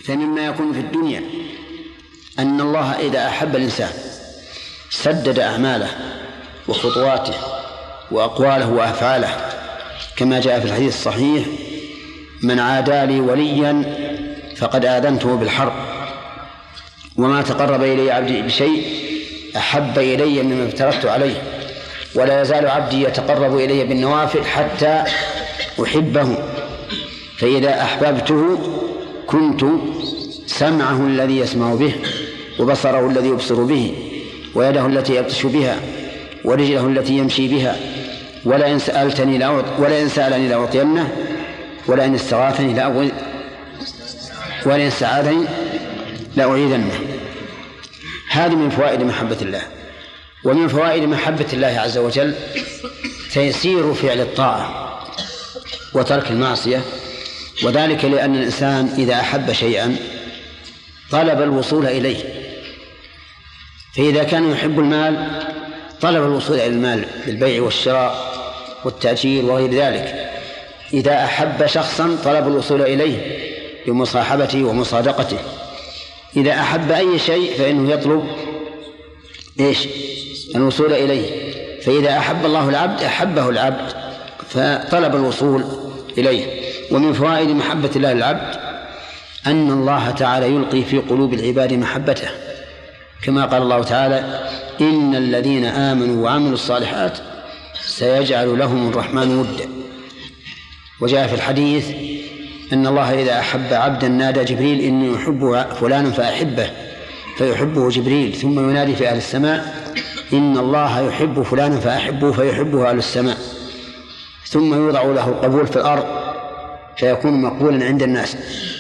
فمما يكون في الدنيا أن الله إذا أحب الإنسان سدد أعماله وخطواته وأقواله وأفعاله، كما جاء في الحديث الصحيح: من عادى لي وليا فقد آذنته بالحرب، وما تقرب إلي عبدي بشيء أحب إلي مما افترضت عليه، ولا يزال عبدي يتقرب إلي بالنوافل حتى أحبه، فإذا أحببته كنت سمعه الذي يسمع به، وبصره الذي يبصر به، ويده التي يبطش بها، ورجله التي يمشي بها، ولئن سألني لأعطينه، ولئن استعاذني لأعيذنه. هذه من فوائد محبة الله. ومن فوائد محبة الله عز وجل تيسير فعل الطاعة وترك المعصية، وذلك لأن الإنسان إذا أحب شيئا طلب الوصول إليه، فإذا كان يحب المال طلب الوصول إلى المال بالبيع والشراء والتأجير وغير ذلك. إذا أحب شخصا طلب الوصول إليه بمصاحبته ومصادقته. إذا أحب أي شيء فإنه يطلب الوصول إليه، فإذا أحب الله العبد أحبه العبد فطلب الوصول إليه. ومن فوائد محبة الله للعبد أن الله تعالى يلقي في قلوب العباد محبته، كما قال الله تعالى: إن الذين آمنوا وعملوا الصالحات سيجعل لهم الرحمن ودا. وجاء في الحديث أن الله إذا أحب عبدا نادى جبريل: إني أحب فلانا فأحبه، فيحبه جبريل، ثم ينادي في أهل السماء: إن الله يحب فلانا فأحبه، فيحبه أهل السماء، ثم يوضع له القبول في الأرض فيكون مقبولا عند الناس.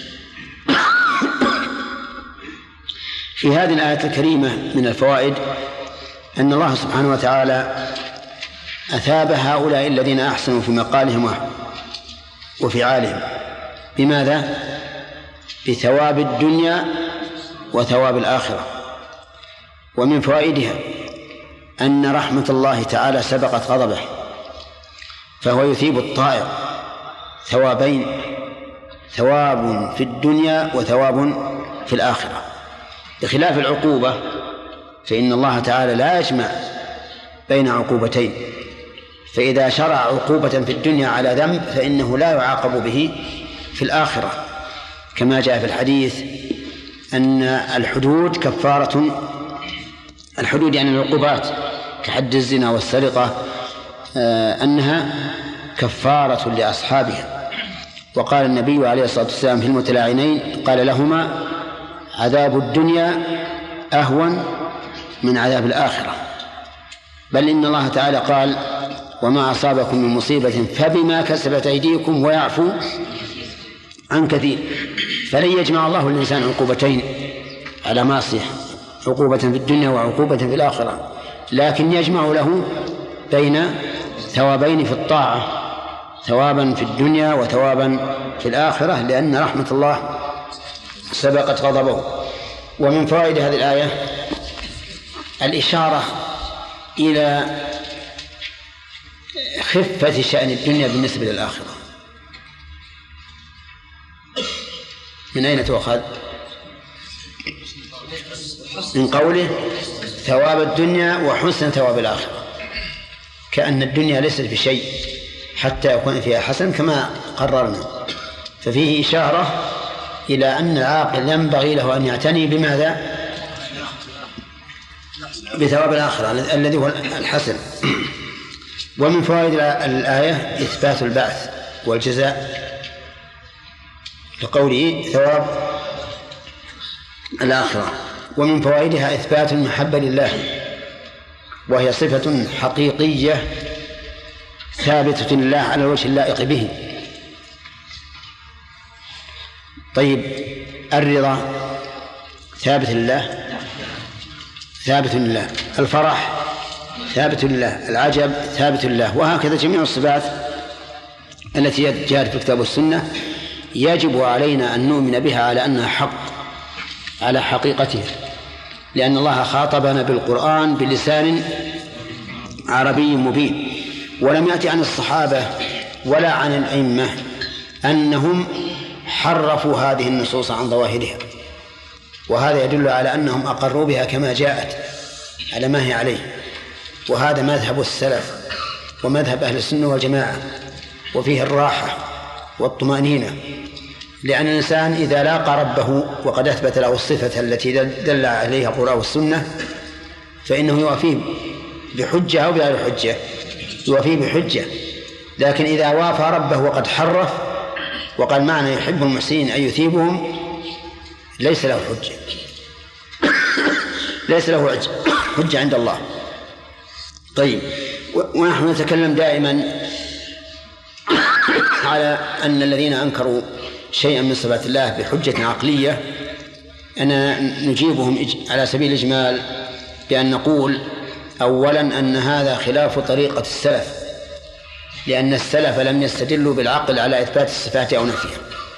في هذه الآية الكريمة من الفوائد أن الله سبحانه وتعالى أثاب هؤلاء الذين أحسنوا في مقالهم وفعالهم. بماذا؟ بثواب الدنيا وثواب الآخرة. ومن فوائدها أن رحمة الله تعالى سبقت غضبه، فهو يثيب الطائع ثوابين: ثواب في الدنيا وثواب في الآخرة، بخلاف العقوبة فإن الله تعالى لا يجمع بين عقوبتين، فإذا شرع عقوبة في الدنيا على ذنب فإنه لا يعاقب به في الآخرة، كما جاء في الحديث أن الحدود كفارة، الحدود يعني العقوبات كحد الزنا والسرقة أنها كفارة لأصحابها. وقال النبي عليه الصلاة والسلام في المتلاعنين قال لهما: عذاب الدنيا أهون من عذاب الآخرة. بل إن الله تعالى قال: وما أصابكم من مصيبة فبما كسبت أيديكم ويعفو عن كثير. فلن يجمع الله الإنسان عقوبتين على معصية، عقوبة في الدنيا وعقوبة في الآخرة، لكن يجمع له بين ثوابين في الطاعة، ثوابا في الدنيا وثوابا في الآخرة، لأن رحمة الله سبقت غضبه. ومن فوائد هذه الآية الإشارة إلى خفة شأن الدنيا بالنسبة للآخرة. من أين تؤخذ؟ من قوله: ثواب الدنيا وحسن ثواب الآخرة، كأن الدنيا ليست بشيء حتى يكون فيها حسن كما قررنا. ففيه إشارة إلى أن العاقل ينبغي له أن يعتني بماذا؟ بثواب الآخرة الذي هو الحسن. ومن فوائد الآية إثبات البعث والجزاء، لقوله ثواب الآخرة. ومن فوائدها إثبات المحبة لله، وهي صفة حقيقية ثابتة لله على الوجه اللائق به. طيب، الرضا ثابت لله، ثابت لله. الفرح ثابت لله. العجب ثابت لله. وهكذا جميع الصفات التي جاءت في الكتاب والسنة يجب علينا أن نؤمن بها على أنها حق على حقيقتها، لأن الله خاطبنا بالقرآن بلسان عربي مبين. ولم يأتي عن الصحابة ولا عن الأئمة أنهم حرفوا هذه النصوص عن ظواهرها، وهذا يدل على أنهم أقروا بها كما جاءت على ما هي عليه. وهذا مذهب السلف ومذهب أهل السنة والجماعة، وفيه الراحة والطمأنينة، لأن الإنسان إذا لاقى ربه وقد أثبت له الصفة التي دل عليها القرآن والسنة فإنه يوافيه بحجة أو بغير حجة، يوافيه بحجة. لكن إذا وافى ربه وقد حرف وقال معنى يحب المحسنين أن يثيبهم ليس له حجة، ليس له حجة عند الله. طيب، ونحن نتكلم دائما على أن الذين أنكروا شيئا من صفات الله بحجة عقلية أننا نجيبهم على سبيل الإجمال بأن نقول أولا أن هذا خلاف طريقة السلف، لأن السلف لم يستدلوا بالعقل على إثبات الصفات أو نفيها.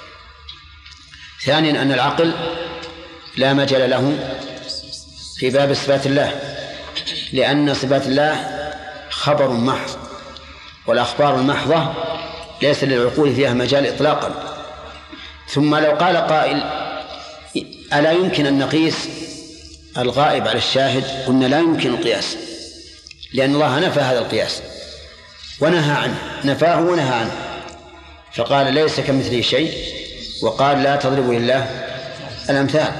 ثانيا أن العقل لا مجال له في باب صفات الله، لأن صفات الله خبر محض، والأخبار المحضة ليس للعقول فيها مجال إطلاقا. ثم لو قال قائل ألا يمكن أن نقيس الغائب على الشاهد؟ قلنا لا يمكن القياس، لأن الله نفى هذا القياس ونهى عنه، نفاه ونهى عنه، فقال ليس كمثله شيء، وقال لا تضربوا لله الأمثال.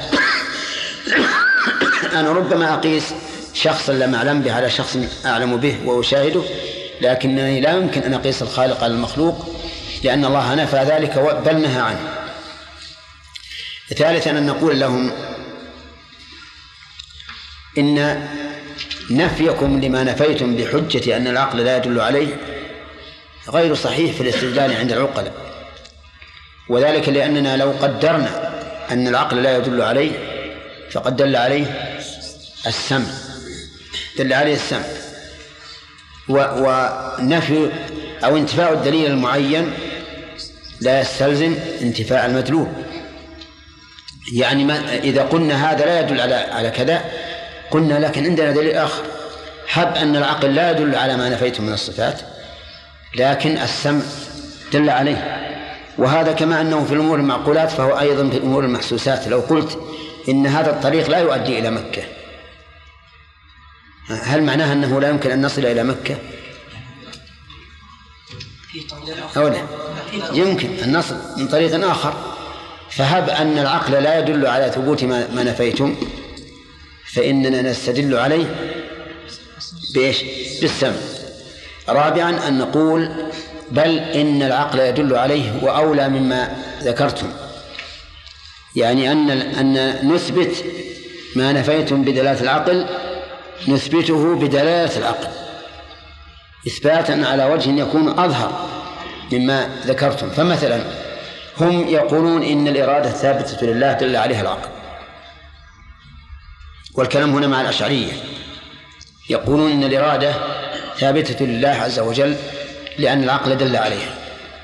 أنا ربما أقيس شخصا لم أعلم به على شخص أعلم به وأشاهده، لكنني لا يمكن أن أقيس الخالق على المخلوق، لأن الله نفى ذلك بل نهى عنه. ثالثا أن نقول لهم إن نفيكم لما نفيتم بحجة أن العقل لا يدل عليه غير صحيح في الاستدلال عند العقلاء، وذلك لأننا لو قدرنا أن العقل لا يدل عليه فقد دل عليه السمع، دل عليه السمع، ونفي أو انتفاء الدليل المعين لا يستلزم انتفاء المدلول. يعني إذا قلنا هذا لا يدل على كذا، قلنا لكن عندنا دليل آخر، حب أن العقل لا يدل على ما نفيته من الصفات لكن السمع دل عليه، وهذا كما أنه في الأمور المعقولات فهو أيضا في الأمور المحسوسات. لو قلت إن هذا الطريق لا يؤدي إلى مكة، هل معناها أنه لا يمكن أن نصل إلى مكة؟ أو لا يمكن أن نصل من طريق آخر. فهب أن العقل لا يدل على ثبوت ما نفيتم فإننا نستدل عليه بإيش؟ بالسمع. رابعا أن نقول بل إن العقل يدل عليه وأولى مما ذكرتم، يعني أن نثبت ما نفيتم بدلالة العقل نثبته بدلالة العقل إثباتا على وجه يكون أظهر مما ذكرتم. فمثلا هم يقولون إن الإرادة ثابتة لله دل عليها العقل، والكلام هنا مع الأشعرية، يقولون إن الإرادة ثابتة لله عز وجل لأن العقل دل عليها.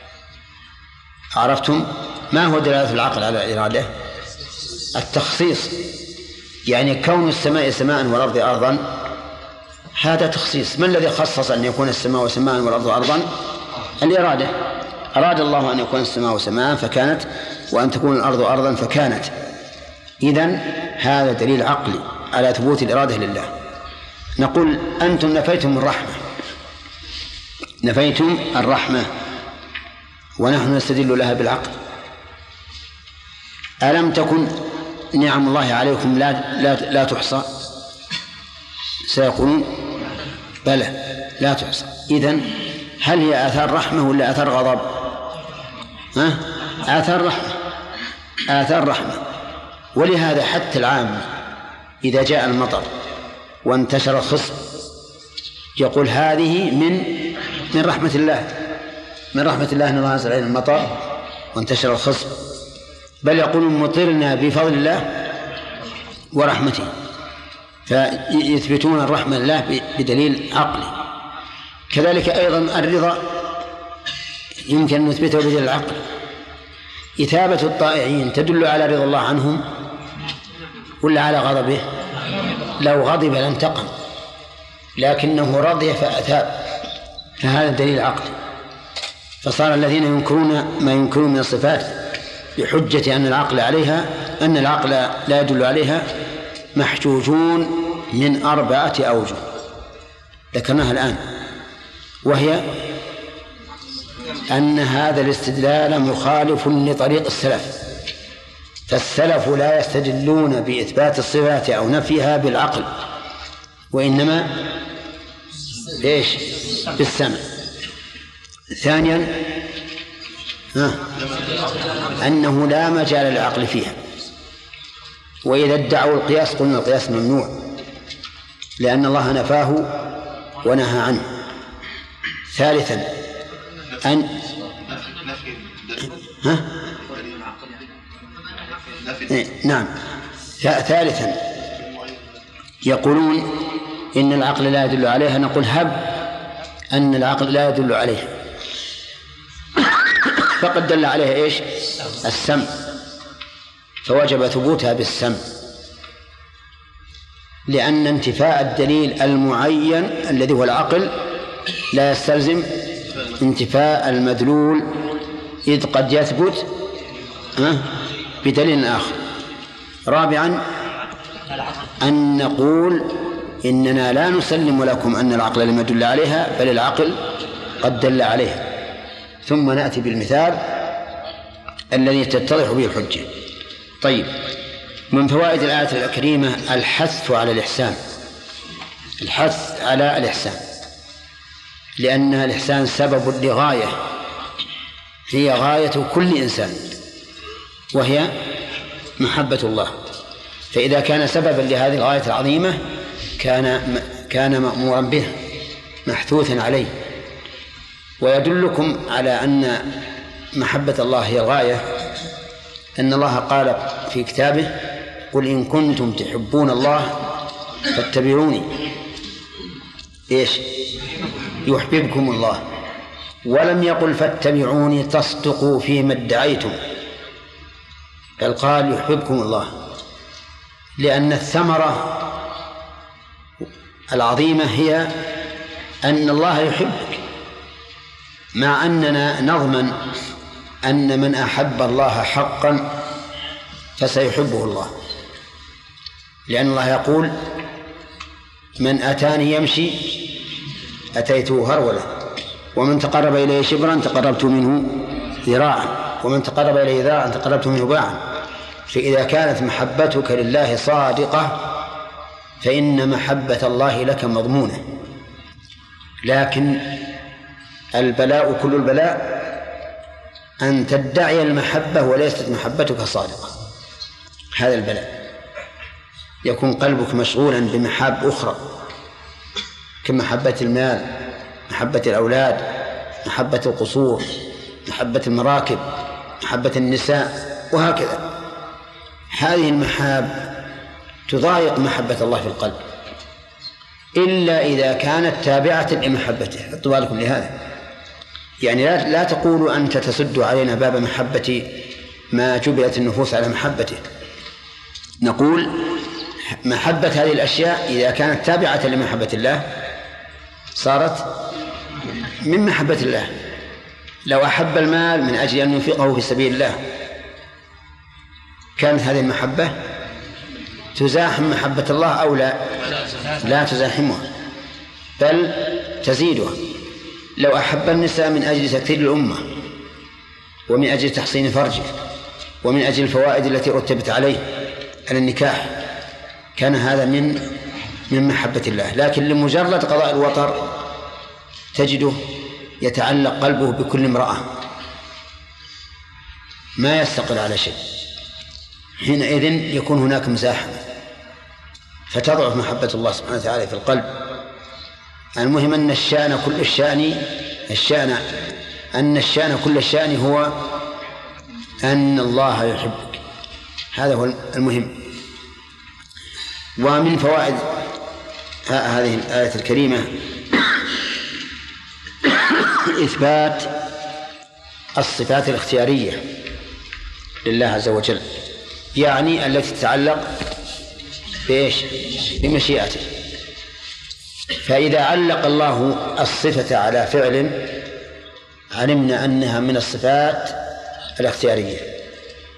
عرفتم ما هو دلالة العقل على الإرادة؟ التخصيص، يعني كون السماء سماء والأرض أرضا هذا تخصيص. ما الذي خصص أن يكون السماء سماء والأرض أرضا؟ الإرادة. أراد الله أن يكون السماء سماء فكانت، وأن تكون الأرض أرضا فكانت. إذن هذا دليل عقلي على ثبوت الإرادة لله. نقول أنتم نفيتم الرحمة، نفيتم الرحمة ونحن نستدل لها بالعقل. ألم تكن نعم الله عليكم لا تحصى؟ سيقولون بلى لا تحصى. إذن هل هي آثار رحمة ولا آثار غضب؟ آثار رحمة، آثار رحمة. ولهذا حتى العام إذا جاء المطر وانتشر الخصب يقول هذه من رحمة الله، من رحمة الله أن الله أنزل علينا المطر وانتشر الخصب، بل يقولون مطرنا بفضل الله ورحمته، فيثبتون الرحمة لله بدليل عقلي. كذلك أيضا الرضا يمكن أن نثبته بدليل العقل. إثابة الطائعين تدل على رضا الله عنهم ولا على غضبه؟ لو غضب لانتقم، لكنه رضي فأثاب، فهذا دليل عقلي. فصار الذين ينكرون ما ينكرون من الصفات بحجة أن العقل لا يدل عليها محجوجون من 4 أوجه ذكرناها الآن، وهي أن هذا الاستدلال مخالف لطريق السلف، فالسلف لا يستدلون بإثبات الصفات أو نفيها بالعقل، وإنما بالسمع. ثانيا أنه لا مجال للعقل فيها، وإذا ادعوا القياس قلنا القياس ممنوع لأن الله نفاه ونهى عنه. ثالثا ثالثا يقولون إن العقل لا يدل عليها، نقول هب أن العقل لا يدل عليها، فقد دل عليها السمع، فوجب ثبوتها بالسمع، لأن انتفاء الدليل المعين الذي هو العقل لا يستلزم انتفاء المدلول، إذ قد يثبت بدليل آخر. رابعا أن نقول إننا لا نسلم لكم أن العقل لم يدل عليها، بل العقل قد دل عليها، ثم نأتي بالمثال الذي تتضح به الحجة. طيب، من فوائد الآية الكريمة الحث على الإحسان، الحث على الإحسان، لأن الإحسان سبب لغاية هي غاية كل إنسان، وهي محبة الله، فإذا كان سببا لهذه الغاية العظيمة كان مأمورا به محثوثا عليه. ويدلكم على أن محبة الله هي الغاية أن الله قال في كتابه: قل إن كنتم تحبون الله فاتبعوني يحببكم الله. ولم يقل فاتبعوني تصدقوا فيما ادعيتم، بل قال يحببكم الله، لأن الثمرة العظيمة هي أن الله يحبك، مع أننا نضمن أن من أحب الله حقا فسيحبه الله، لأن الله يقول: من أتاني يمشي أتيته هرولة، ومن تقرب إليه شبرا تقربت منه ذراعا، ومن تقرب إليه ذراعا تقربت منه باعا. فإذا كانت محبتك لله صادقة فإن محبة الله لك مضمونة. لكن البلاء كل البلاء أن تدعي المحبة وليست محبتك صادقة، هذا البلاء. يكون قلبك مشغولا بمحاب أخرى كمحبة المال، محبة الأولاد، محبة القصور، محبة المراكب، محبة النساء، وهكذا. هذه المحاب تضايق محبة الله في القلب، إلا إذا كانت تابعة لمحبته. حطوا بالكم لهذا، يعني لا تقولوا أنت تسد علينا باب محبة ما جبلت النفوس على محبته. نقول محبة هذه الأشياء إذا كانت تابعة لمحبة الله صارت من محبة الله. لو أحب المال من أجل أن ينفقه في سبيل الله كانت هذه المحبة تزاحم محبة الله أو لا تزاحمها بل تزيدها. لو أحب النساء من أجل تكثير الأمة ومن أجل تحصين فرجه ومن أجل الفوائد التي رتبت عليه على النكاح كان هذا من محبة الله. لكن لمجرد قضاء الوطر تجده يتعلق قلبه بكل امرأة ما يستقر على شيء، حينئذ يكون هناك مزاحمة فتضعف محبة الله سبحانه وتعالى في القلب. المهم أن الشأن كل الشأن هو أن الله يحبك، هذا هو المهم. ومن فوائد هذه الآية الكريمة إثبات الصفات الاختيارية لله عز وجل، يعني التي تتعلق بمشيئته. فإذا علق الله الصفة على فعل علمنا أنها من الصفات الاختيارية،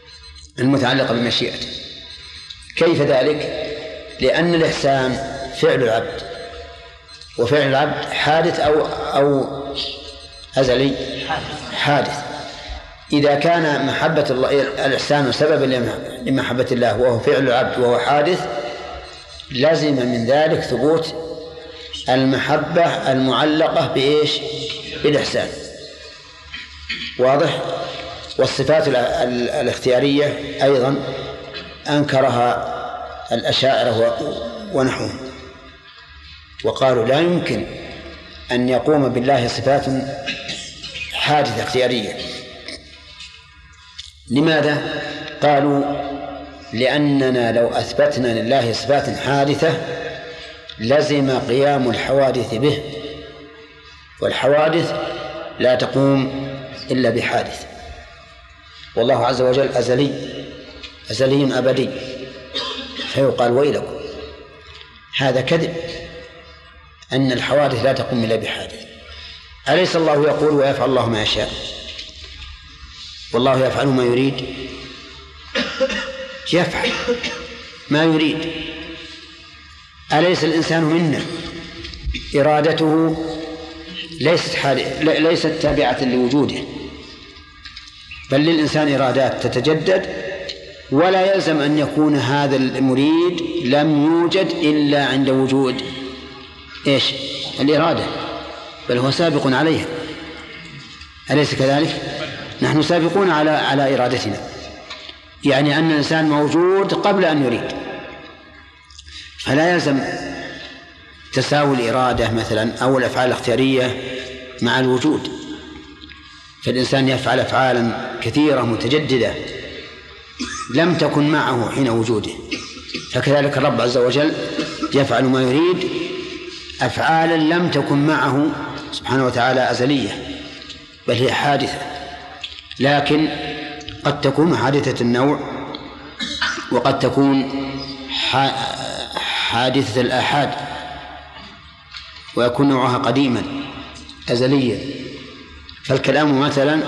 المتعلقة بمشيئته. كيف ذلك؟ لأن الإحسان فعل العبد، وفعل العبد حادث أو أزلي؟ حادث. إذا كان محبة الله الإحسان سببا لمحبة الله وهو فعل العبد وهو حادث، لازم من ذلك ثبوت المحبة المعلقة بإيش؟ بالإحسان. واضح؟ والصفات الاختيارية أيضا أنكرها الأشاعرة ونحوهم، وقالوا لا يمكن أن يقوم بالله صفات حادثة اختيارية. لماذا؟ قالوا لأننا لو أثبتنا لله صفات حادثة لزم قيام الحوادث به، والحوادث لا تقوم إلا بحادث، والله عز وجل أزلي أبدي، فيقال ويلكم، هذا كذب أن الحوادث لا تقوم إلا بحادث. أليس الله يقول ويفعل الله ما يشاء، والله يفعل ما يريد؟ يفعل ما يريد. أليس الإنسان منا إرادته ليست تابعة لوجوده، بل للإنسان إرادات تتجدد، ولا يلزم أن يكون هذا المريد لم يوجد إلا عند وجود إيش؟ الإرادة، بل هو سابق عليها. أليس كذلك؟ نحن سابقون على إرادتنا، يعني أن الإنسان موجود قبل أن يريد، فلا يلزم تساوي الإرادة مثلا أو الأفعال الاختيارية مع الوجود، فالإنسان يفعل أفعالا كثيرة متجددة لم تكن معه حين وجوده، فكذلك الرب عز وجل يفعل ما يريد أفعالا لم تكن معه سبحانه وتعالى أزلية، بل هي حادثة، لكن قد تكون حادثة النوع، وقد تكون حادثة الآحاد، ويكون نوعها قديما أزليا. فالكلام مثلا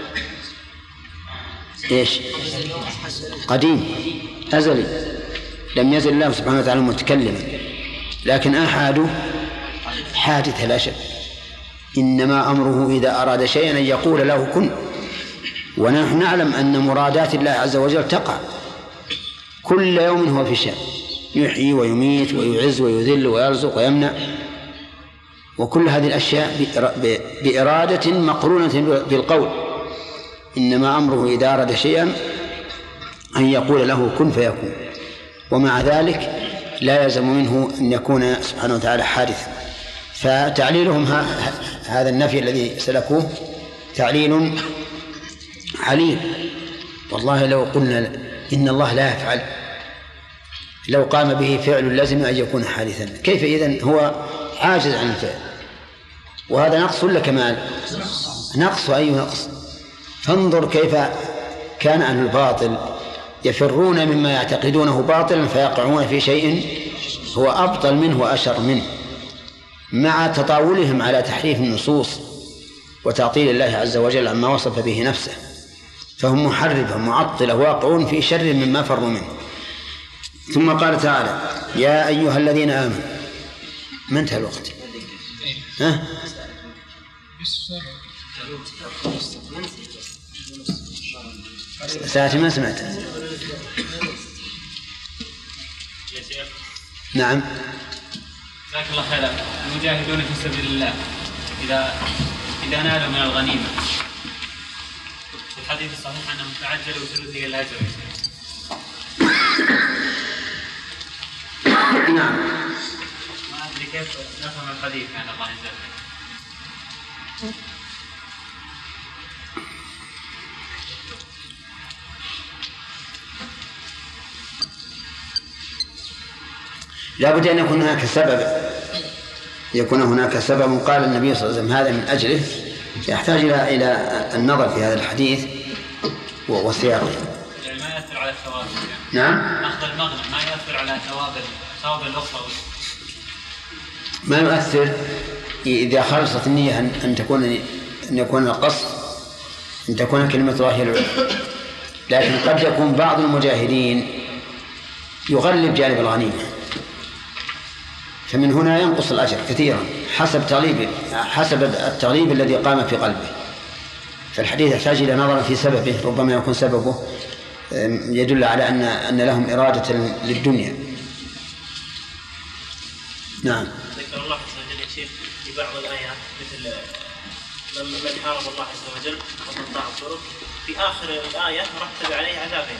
إيش؟ قديم أزلي، لم يزل الله سبحانه وتعالى متكلما، لكن آحاده حادثة لا شك. إنما أمره إذا أراد شيئا أن يقول له كن، ونحن نعلم أن مرادات الله عز وجل تقع كل يوم، هو في شأن، يحيي ويميت ويعز ويذل ويرزق ويمنع، وكل هذه الأشياء بإرادة مقرونة بالقول. إنما أمره إذا أراد شيئا أن يقول له كن فيكون، ومع ذلك لا يلزم منه أن يكون سبحانه وتعالى حادثا. فتعليلهم هذا النفي الذي سلكوه تعليل عليل. والله لو قلنا إن الله لا يفعل، لو قام به فعل لازم أن يكون حادثا، كيف إذن هو عاجز عن الفعل؟ وهذا نقص ولا كمال؟ نقص. أي نقص؟ فانظر كيف كان أهل الباطل يفرون مما يعتقدونه باطلا فيقعون في شيء هو أبطل منه وأشر منه، مع تطاولهم على تحريف النصوص وتعطيل الله عز وجل عما وصف به نفسه، فهم محرفة معطلة واقعون في شر مما فروا منه. ثم قال تعالى يا أيها الذين آمنوا. ما انتهى الوقت؟ ها؟ ساعتي ما سمعت. نعم. جزاك الله خيرا. المجاهدون في سبيل الله إذا نالوا من الغنيمة، في الحديث الصحيح أنهم تعجلوا ثلثي الأجر. نعم. ما أدري كيف نفهم الحديث عن الله عز وجل. لا بد أن يكون هناك سبب، يكون هناك سبب قال النبي صلى الله عليه وسلم هذا من أجله، يحتاج إلى النظر في هذا الحديث وسياقه. يعني ما يأثر على الثواب. نعم. أخذ المغنم ما يأثر على ثواب الأخرى. ما يؤثر إذا خلصت النية أن يكون القصد، أن تكون كلمة الله هي العليا. لكن قد يكون بعض المجاهدين يغلب جانب الغنيمة، فمن هنا ينقص الأجر كثيرا حسب التغليب الذي قام في قلبه. فالحديث يحتاج إلى نظر في سببه، ربما يكون سببه يدل على أن لهم إرادة للدنيا. نعم. ذكر الله عز وجل يا شيخ في بعض الآيات مثل من حارب الله عز وجل وقطع الطرق، في آخر الآية مرتب عليه عذابين.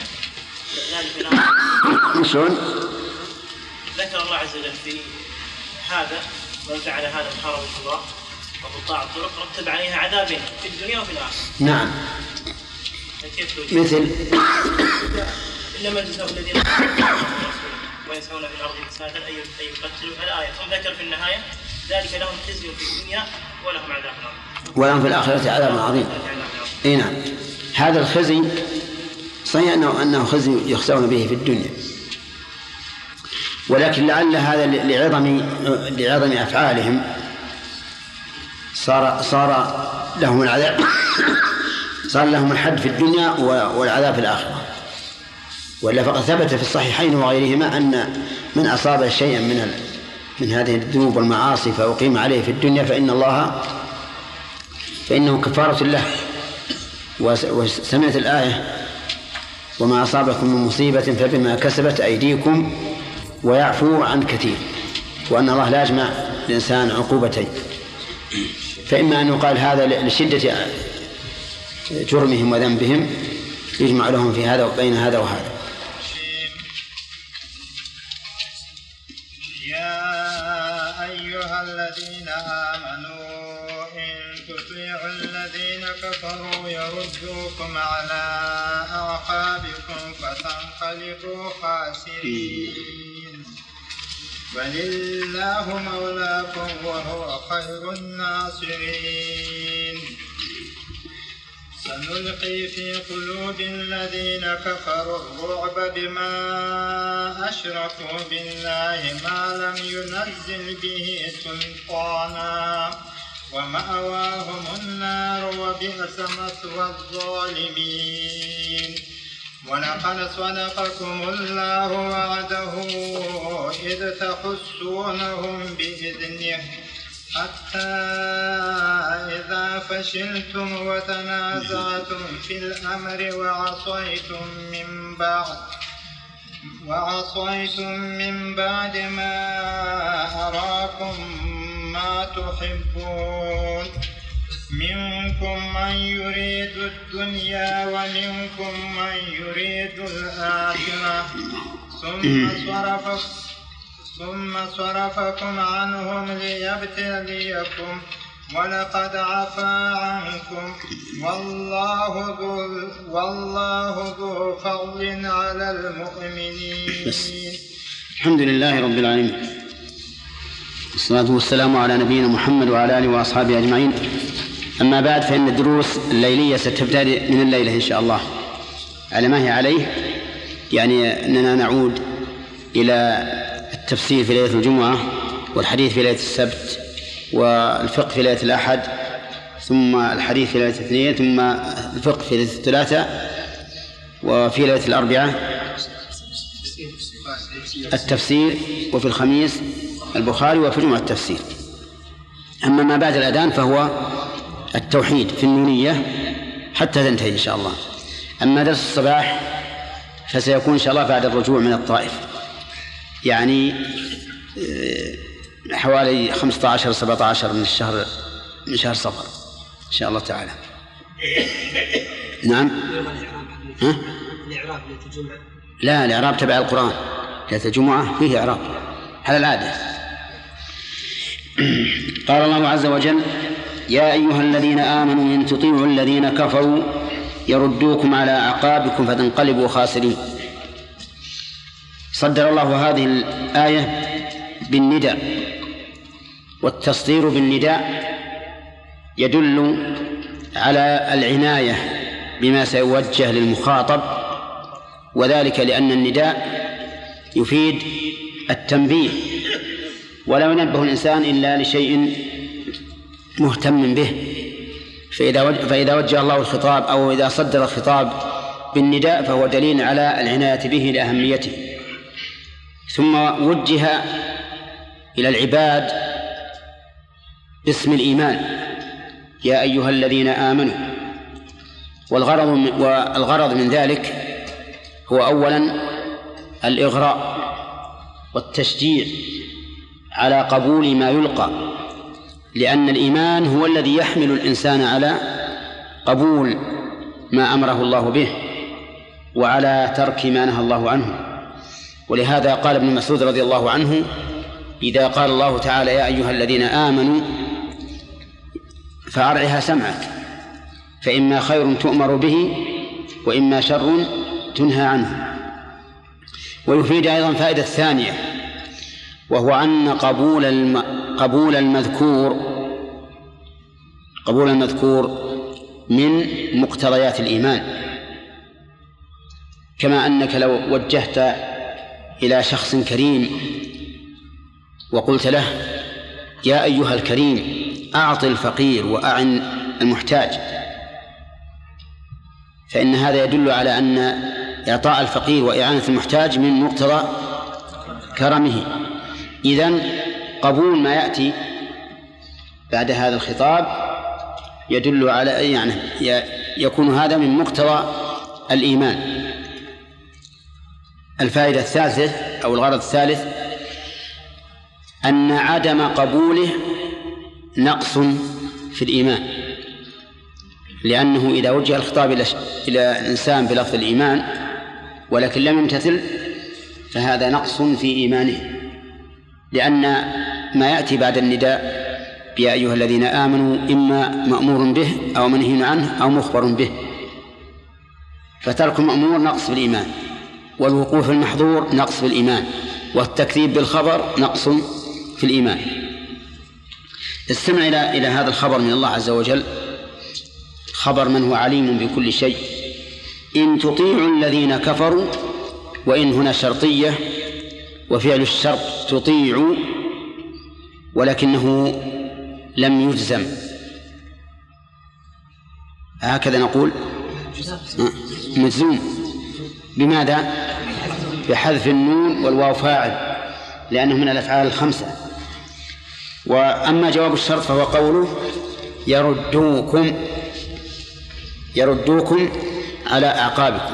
شلون؟ ذكر الله عز وجل في هذا من فعل هذا محاربة الله وقطاع الطرق رتب عليها عذابين في الدنيا وفي الآخرة. نعم. مثل إنما جزاء الذين ويسعون في الأرض فسادا أن يقتلوا الآية، ثم ذكر في النهاية ذلك لهم خزي في الدنيا ولهم عذاب عظيم. ولهم في الآخرة عذاب عظيم. إيه نعم. هذا الخزي صحيح أنه خزي يخزون به في الدنيا، ولكن لعل هذا لعظم أفعالهم صار لهم العذاب، صار لهم الحد في الدنيا والعذاب في الآخرة. ولا فقد ثبت في الصحيحين وغيرهما أن من أصاب شيئا من هذه الذنوب والمعاصي فأقيم عليه في الدنيا فإنه كفارة له. وسمعت الآية وما أصابكم من مصيبة فبما كسبت أيديكم ويعفو عن كثير، وأن الله لا يجمع الإنسان عقوبتين، فإما أن يقال هذا لشدة جرمهم وذنبهم يجمع لهم في هذا وبين هذا وهذا. يا أيها الذين آمنوا إن تطيعوا الذين كفروا يردوكم على أعقابكم فتنقلبوا خاسرين، ولله مولاكم وهو خير الناصرين. سنلقي في قلوب الذين كفروا الرعب بما أشركوا بالله ما لم ينزل به سلطانا ومأواهم النار وبئس مثوى الظالمين. ولقد صدقكم الله وعده إذ تحسونهم بإذنه حتى إذا فشلتم وتنازعتم في الأمر وعصيتم من بعد ما أراكم ما تحبون، منكم من يريد الدنيا ومنكم من يريد الآخرة ثم صرفكم عنهم ليبتليكم ولقد عفا عنكم والله ذو فضل على المؤمنين. الحمد لله رب العالمين، والصلاة والسلام على نبينا محمد وعلى آله وأصحابه أجمعين. أما بعد، فإن الدروس الليلية ستبدأ من الليلة إن شاء الله على ما هي عليه، يعني أننا نعود إلى التفسير في ليلة الجمعة، والحديث في ليلة السبت، والفقه في ليلة الأحد، ثم الحديث في ليلة الاثنين، ثم الفقه في ليلة الثلاثاء، وفي ليلة الأربعاء التفسير، وفي الخميس البخاري، وفي الجمعة التفسير. أما ما بعد الأذان فهو التوحيد في النونية حتى تنتهي إن شاء الله. أما درس الصباح فسيكون إن شاء الله بعد الرجوع من الطائف، يعني حوالي 15-17 من شهر صفر إن شاء الله تعالى. نعم. الإعراب ليلة الجمعة؟ لا، الإعراب تبع القرآن. ليلة الجمعة فيه إعراب على العادة. قال الله عز وجل: يا أيها الذين آمنوا إن تطيعوا الذين كفروا يردوكم على أعقابكم فتنقلبوا خاسرين. صدر الله هذه الآية بالنداء، والتصدير بالنداء يدل على العناية بما سيوجه للمخاطب، وذلك لأن النداء يفيد التنبيه، ولا ينبه الإنسان إلا لشيء مهتم به. فإذا وجه الله الخطاب أو إذا صدر الخطاب بالنداء فهو دليل على العناية به لأهميته. ثم وجه إلى العباد باسم الإيمان: يا أيها الذين آمنوا. والغرض من ذلك هو أولا الإغراء والتشجيع على قبول ما يلقى، لأن الإيمان هو الذي يحمل الإنسان على قبول ما أمره الله به وعلى ترك ما نهى الله عنه. ولهذا قال ابن مسعود رضي الله عنه: إذا قال الله تعالى يا أيها الذين آمنوا فأرعها سمعك، فإما خير تؤمر به وإما شر تنهى عنه. ويفيد أيضا فائدة ثانية، وهو أن قبول المذكور من مقتضيات الإيمان. كما أنك لو وجهت إلى شخص كريم وقلت له: يا أيها الكريم أعط الفقير وأعن المحتاج، فإن هذا يدل على أن إعطاء الفقير وإعانة المحتاج من مقتضى كرمه. إذن قبول ما يأتي بعد هذا الخطاب يدل على يعني يكون هذا من مقتضى الإيمان. الفائدة الثالثة أو الغرض الثالث أن عدم قبوله نقص في الإيمان، لأنه إذا وجه الخطاب إلى الإنسان بلفظ الإيمان ولكن لم يمتثل فهذا نقص في إيمانه، لأن ما يأتي بعد النداء يا أيها الذين آمنوا إما مأمور به أو منهي عنه أو مخبر به، فترك المأمور نقص في الإيمان، والوقوف في المحظور نقص في الإيمان، والتكذيب بالخبر نقص في الإيمان. استمع إلى هذا الخبر من الله عز وجل، خبر من هو عليم بكل شيء: إن تطيعوا الذين كفروا. وإن هنا شرطية وفعل الشرط تطيعوا، ولكنه لم يجزم، هكذا نقول مجزوم. بماذا؟ بحذف النون والواو فاعل، لأنه من الأفعال الخمسة. وأما جواب الشرط فهو قوله يردوكم على أعقابكم،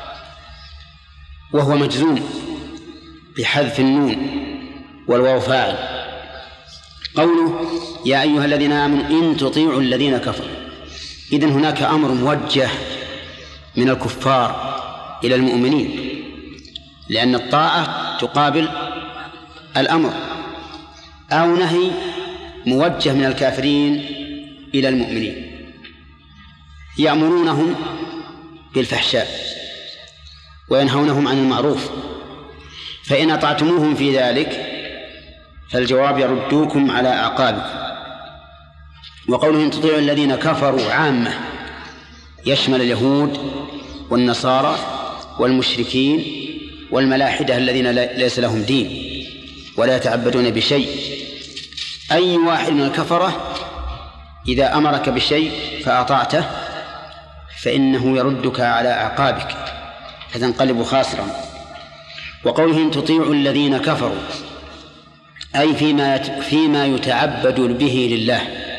وهو مجزوم بحذف النون والواو فاعل. قوله يا أيها الذين آمنوا إن تطيعوا الذين كفروا، إذن هناك أمر موجه من الكفار إلى المؤمنين، لأن الطاعة تقابل الأمر، أو نهي موجه من الكافرين إلى المؤمنين، يأمرونهم بالفحشاء وينهونهم عن المعروف، فإن أطعتموهم في ذلك فالجواب يردوكم على أعقابكم. وقوله إن تطيعوا الذين كفروا عامة، يشمل اليهود والنصارى والمشركين والملاحدة الذين ليس لهم دين ولا يتعبدون بشيء. أي واحد من الكفرة إذا أمرك بشيء فأطعته فإنه يردك على أعقابك فتنقلب خاسرا. وقوله إن تطيعوا الذين كفروا أي فيما يتعبد به لله.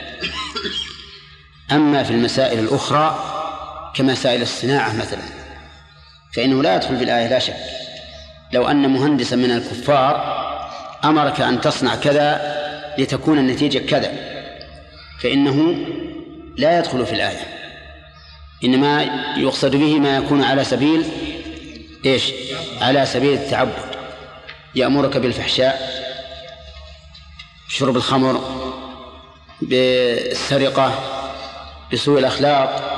أما في المسائل الأخرى كمسائل الصناعة مثلا فإنه لا يدخل في الآية لا شك. لو أن مهندسا من الكفار أمرك أن تصنع كذا لتكون النتيجة كذا فإنه لا يدخل في الآية، إنما يقصد به ما يكون على سبيل على سبيل التعبد. يأمرك بالفحشاء، بشرب الخمر، بالسرقة، بسوء الأخلاق،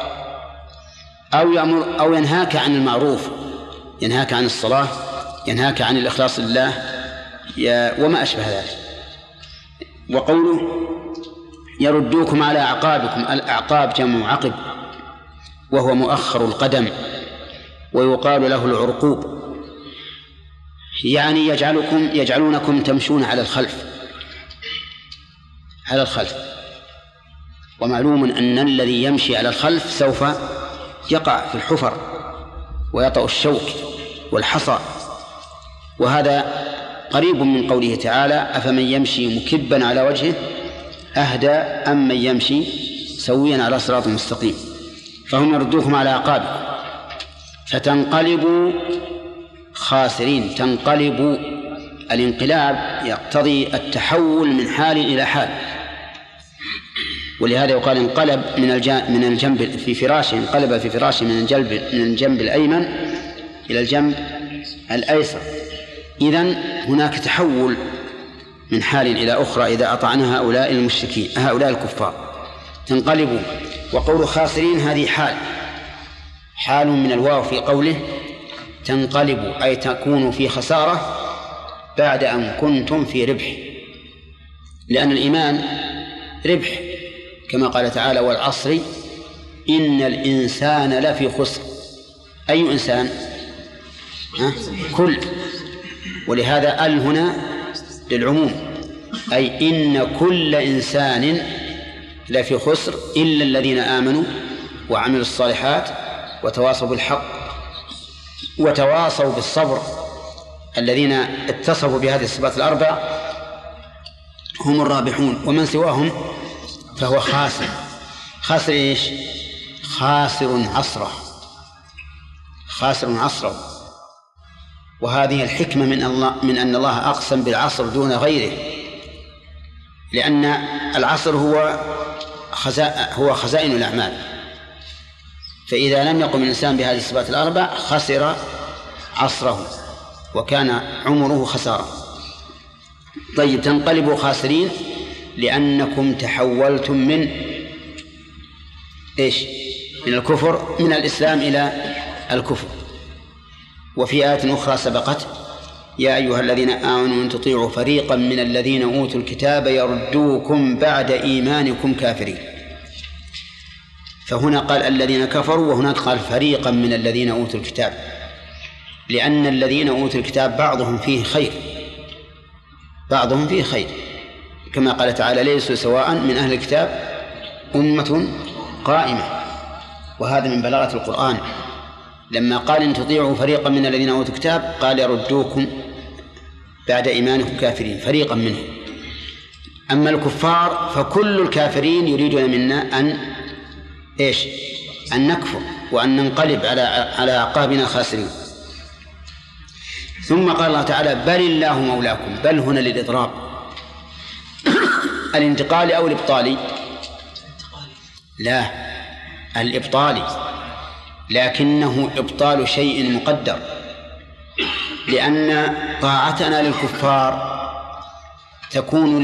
أو ينهاك عن المعروف، ينهاك عن الصلاة، ينهاك عن الإخلاص لله وما أشبه ذلك. وقوله يردوكم على أعقابكم، الأعقاب جمع عقب وهو مؤخر القدم ويقال له العرقوب، يعني يجعلونكم تمشون على الخلف. ومعلوم أن الذي يمشي على الخلف سوف يقع في الحفر ويطأ الشوك والحصى. وهذا قريب من قوله تعالى: أفمن يمشي مكبا على وجهه أهدى أم من يمشي سويا على صراط مستقيم. فهم يردوكم على أعقابكم فتنقلبوا خاسرين. تنقلبوا، الانقلاب يقتضي التحول من حال إلى حال، ولهذا يقال انقلب من الجنب في فراشه، انقلب في فراشه من الجنب الأيمن إلى الجنب الأيسر. إذن هناك تحول من حال إلى أخرى إذا أطعنا هؤلاء المشركين، هؤلاء الكفار. تنقلبوا. وقول خاسرين هذه حال من الواو في قوله تنقلبوا، أي تكونوا في خسارة بعد أن كنتم في ربح، لأن الإيمان ربح كما قال تعالى: والعصر إن الإنسان لفي خسر. أي إنسان؟ كل. ولهذا هنا للعموم، أي إن كل إنسان لفي خسر إلا الذين آمنوا وعملوا الصالحات وتواصوا بالحق وتواصوا بالصبر. الذين اتصفوا بهذه الصفات الأربع هم الرابحون، ومن سواهم فهو خاسر. خاسر إيش؟ خاسر عصره، خاسر عصره. وهذه الحكمة من أن الله أقسم بالعصر دون غيره، لأن العصر هو خزائن الأعمال، فإذا لم يقم الإنسان بهذه الصفات الأربع خسر عصره وكان عمره خسارة. طيب، تنقلبوا خاسرين لأنكم تحولتم من إيش؟ من الكفر، من الإسلام إلى الكفر. وفي آية أخرى سبقت: يا أيها الذين آمنوا إن تطيعوا فريقا من الذين أوتوا الكتاب يردوكم بعد إيمانكم كافرين. فهنا قال الذين كفروا، وهناك قال فريقا من الذين أوتوا الكتاب، لأن الذين أوتوا الكتاب بعضهم فيه خير، بعضهم فيه خير، كما قال تعالى: ليسوا سواء من أهل الكتاب أمة قائمة. وهذا من بلاغة القرآن، لما قال إن تطيعوا فريقا من الذين أوتوا الكتاب قال يردوكم بعد إيمانكم كافرين، فريقا منهم. أما الكفار فكل الكافرين يريدون منا أن نكفر وأن ننقلب على أعقابنا خاسرين. ثم قال الله تعالى: بل الله مولاكم. بل هنا للإضراب، الانتقال أو الإبطالي؟ لا، الإبطالي، لكنه إبطال شيء مقدر، لأن طاعتنا للكفار تكون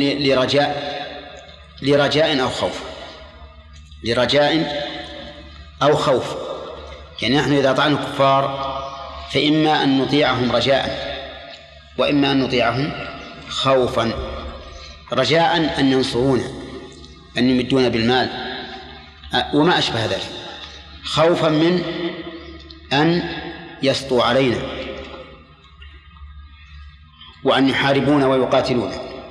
لرجاء أو خوف، لرجاء أو خوف. يعني نحن إذا طعنا الكفار فإما أن نطيعهم رجاء وإما أن نطيعهم خوفا. رجاء أن ينصرونا، أن يمدون بالمال وما أشبه ذلك، خوفا من أن يسطوا علينا وأن يحاربون ويقاتلون.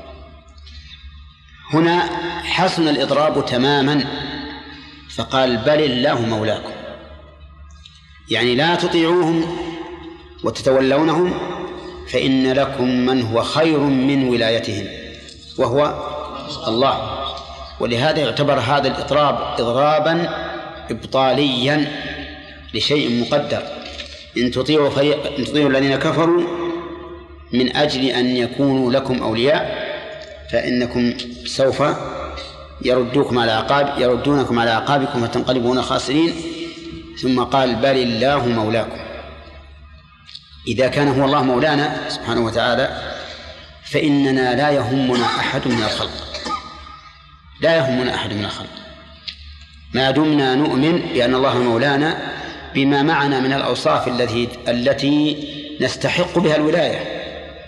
هنا حسن الإضراب تماما، فقال: بل الله مولاكم، يعني لا تطيعوهم وتتولونهم، فإن لكم من هو خير من ولايتهم وهو الله. ولهذا يعتبر هذا الإضراب إضرابا إبطاليا لشيء مقدر. إن تطيعوا الذين كفروا من أجل أن يكونوا لكم أولياء فإنكم سوف يردونكم على أعقابكم فتنقلبون خاسرين. ثم قال: بل الله مولاكم. إذا كان هو الله مولانا سبحانه وتعالى فإننا لا يهمنا أحد من الخلق، لا يهمنا أحد من الخلق ما دمنا نؤمن بأن الله مولانا بما معنا من الأوصاف التي نستحق بها الولاية.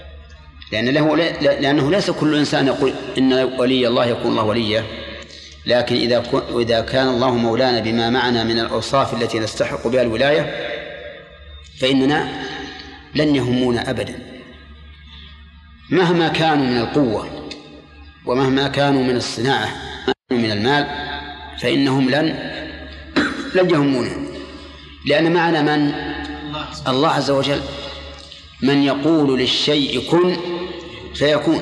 لأنه ليس كل إنسان يقول إن ولي الله يكون الله وليه، لكن إذا كان الله مولانا بما معنا من الأوصاف التي نستحق بها الولاية فإننا لن يهمونا أبدا، مهما كانوا من القوة ومهما كانوا من الصناعة من المال، فإنهم لن يهمونا، لأن معنا من الله عز وجل من يقول للشيء كن فيكون،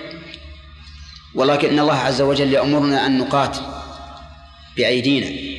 ولكن الله عز وجل يأمرنا أن نقاتل بأيدينا،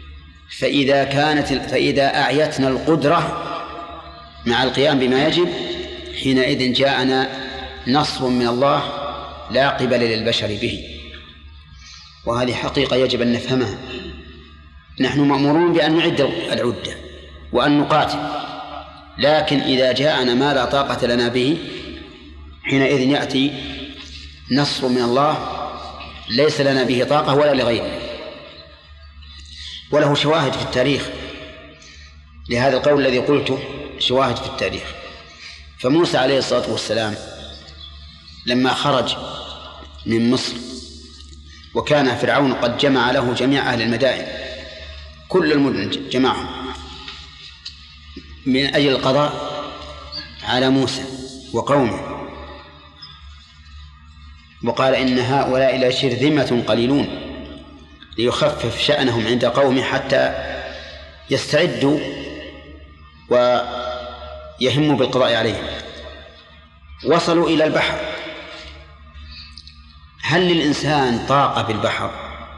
فإذا أعيتنا القدرة مع القيام بما يجب حينئذ جاءنا نصر من الله لا قبل للبشر به. وهذه حقيقة يجب أن نفهمها. نحن مأمورون بأن نعد العدة وأن نقاتل، لكن إذا جاءنا ما لا طاقة لنا به حينئذ يأتي نصر من الله ليس لنا به طاقة ولا لغيرنا. وله شواهد في التاريخ لهذا القول الذي قلته، شواهد في التاريخ. فموسى عليه الصلاة والسلام لما خرج من مصر وكان فرعون قد جمع له جميع أهل المدائن، كل المدن جمعهم من أجل القضاء على موسى وقومه، وقال إن هؤلاء لشرذمة قليلون، ليخفف شأنهم عند قومه حتى يستعدوا ويهموا بالقضاء عليهم. وصلوا إلى البحر. هل للإنسان طاقة بالبحر؟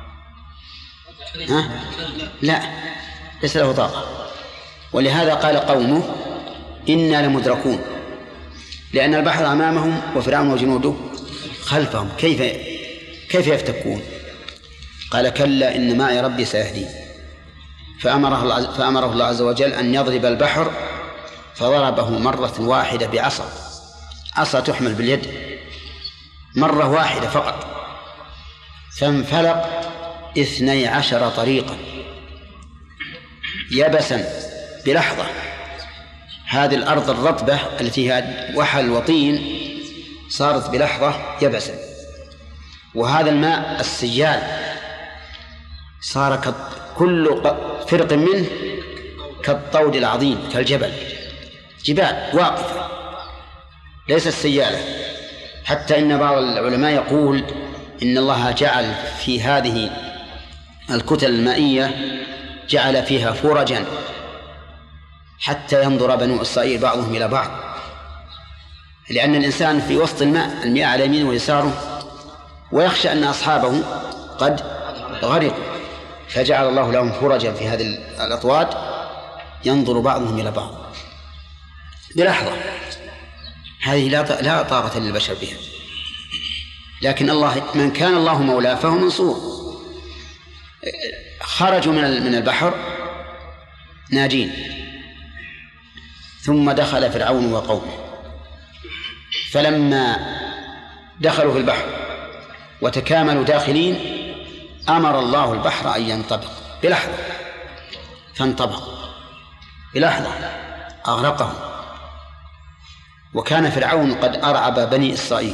لا، ليس له طاقة. ولهذا قال قومه إنا لمدركون، لأن البحر أمامهم وفرعون وجنوده خلفهم، كيف يفتكون؟ قال كلا إن معي ربي سيهدين. فأمره الله عز وجل أن يضرب البحر، فضربه مرة واحدة بعصا، عصا تحمل باليد، مرة واحدة فقط، فانفلق 12 طريقا يبسا بلحظة. هذه الأرض الرطبة التي هي وحل وطين صارت بلحظة يبسا، وهذا الماء السجال صار كل فرق منه كالطود العظيم، كالجبل، جبال واقفة ليس السيالة. حتى إن بعض العلماء يقول إن الله جعل في هذه الكتل المائية جعل فيها فرجا حتى ينظر بنو إسرائيل بعضهم إلى بعض، لأن الإنسان في وسط الماء على يمينه ويساره ويخشى أن أصحابه قد غرقوا، فجعل الله لهم فرجا في هذه الأطواد ينظر بعضهم إلى بعض بلحظة. هذه لا طاقة للبشر بها، لكن الله من كان الله مولاه فهو منصور. خرجوا من البحر ناجين، ثم دخل فرعون وقومه، فلما دخلوا في البحر وتكاملوا داخلين أمر الله البحر أن ينطبق بلحظة، فانطبق بلحظة أغرقهم. وكان فرعون قد أرعب بني إسرائيل،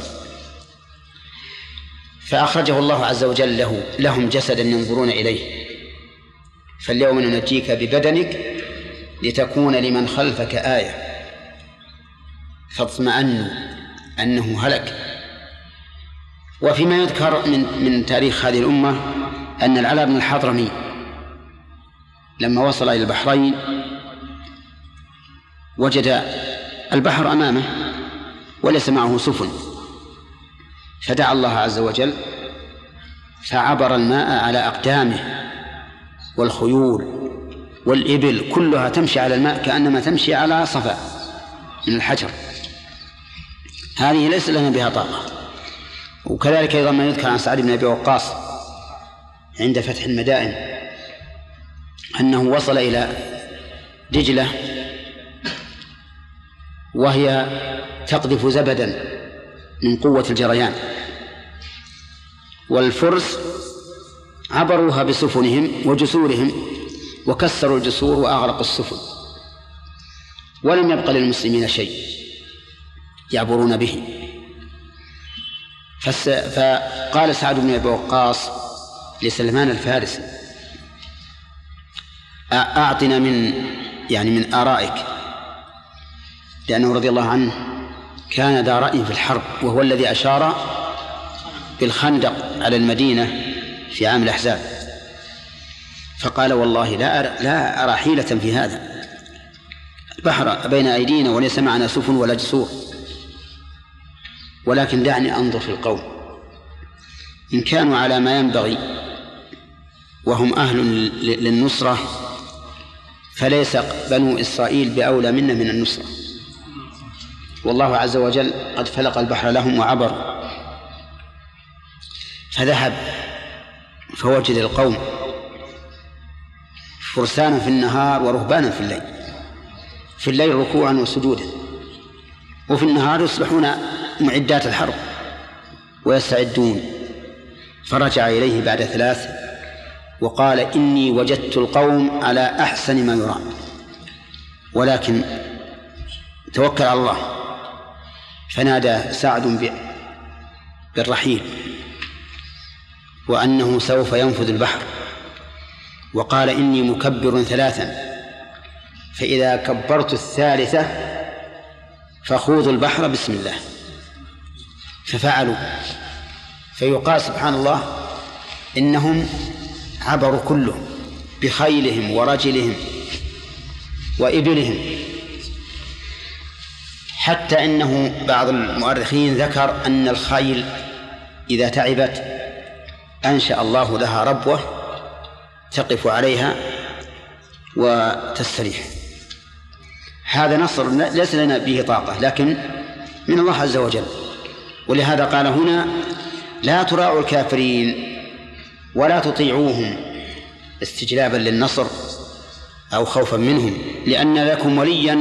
فأخرجه الله عز وجل لهم جسدا ينظرون إليه. فاليوم ننجيك ببدنك لتكون لمن خلفك آية، فاطمئنوا أنه هلك. وفيما يذكر من تاريخ هذه الأمة أن العلاء بن الحضرمي لما وصل إلى البحرين وجد البحر أمامه وليس معه سفن، فدعا الله عز وجل فعبر الماء على أقدامه، والخيول والإبل كلها تمشي على الماء كأنما تمشي على صفا من الحجر. هذه ليس لنا بها طاقة. وكذلك أيضا ما يذكر عن سعد بن أبي وقاص عند فتح المدائن أنه وصل إلى دجلة وهي تقذف زبدا من قوة الجريان، والفرس عبروها بسفنهم وجسورهم وكسروا الجسور وأغرقوا السفن، ولم يبق للمسلمين شيء يعبرون به. فقال سعد بن أبي وقاص لسلمان الفارسي أعطنا من آرائك، لأنه رضي الله عنه كان ذا رأي في الحرب، وهو الذي أشار بالخندق على المدينة في عام الأحزاب. فقال والله لا أرى حيلة في هذا، البحر بين أيدينا وليس معنا سفن ولا جسور، ولكن دعني أنظر في القوم، إن كانوا على ما ينبغي وهم أهل للنصرة فليس بنو إسرائيل بأولى منا من النصرة، والله عز وجل قد فلق البحر لهم وعبر. فذهب فوجد القوم فرسانا في النهار ورهبانا في الليل، في الليل ركوعا وسجودا، وفي النهار يصبحون معدات الحرب ويستعدون. فرجع إليه بعد 3 وقال: إني وجدت القوم على أحسن ما يرام، ولكن توكل على الله. فنادى سعد بالرحيل وأنه سوف ينفذ البحر، وقال: إني مكبر 3، فإذا كبرت 3 فخوضوا البحر بسم الله. ففعلوا. فيقال سبحان الله إنهم عبروا كلهم بخيلهم ورجلهم وإبلهم، حتى إنه بعض المؤرخين ذكر أن الخيل إذا تعبت أنشأ الله لها ربوة تقف عليها وتستريح. هذا نصر ليس لنا به طاقة، لكن من الله عز وجل. ولهذا قال هنا: لا تراعوا الكافرين ولا تطيعوهم استجلابا للنصر أو خوفا منهم، لأن لكم وليا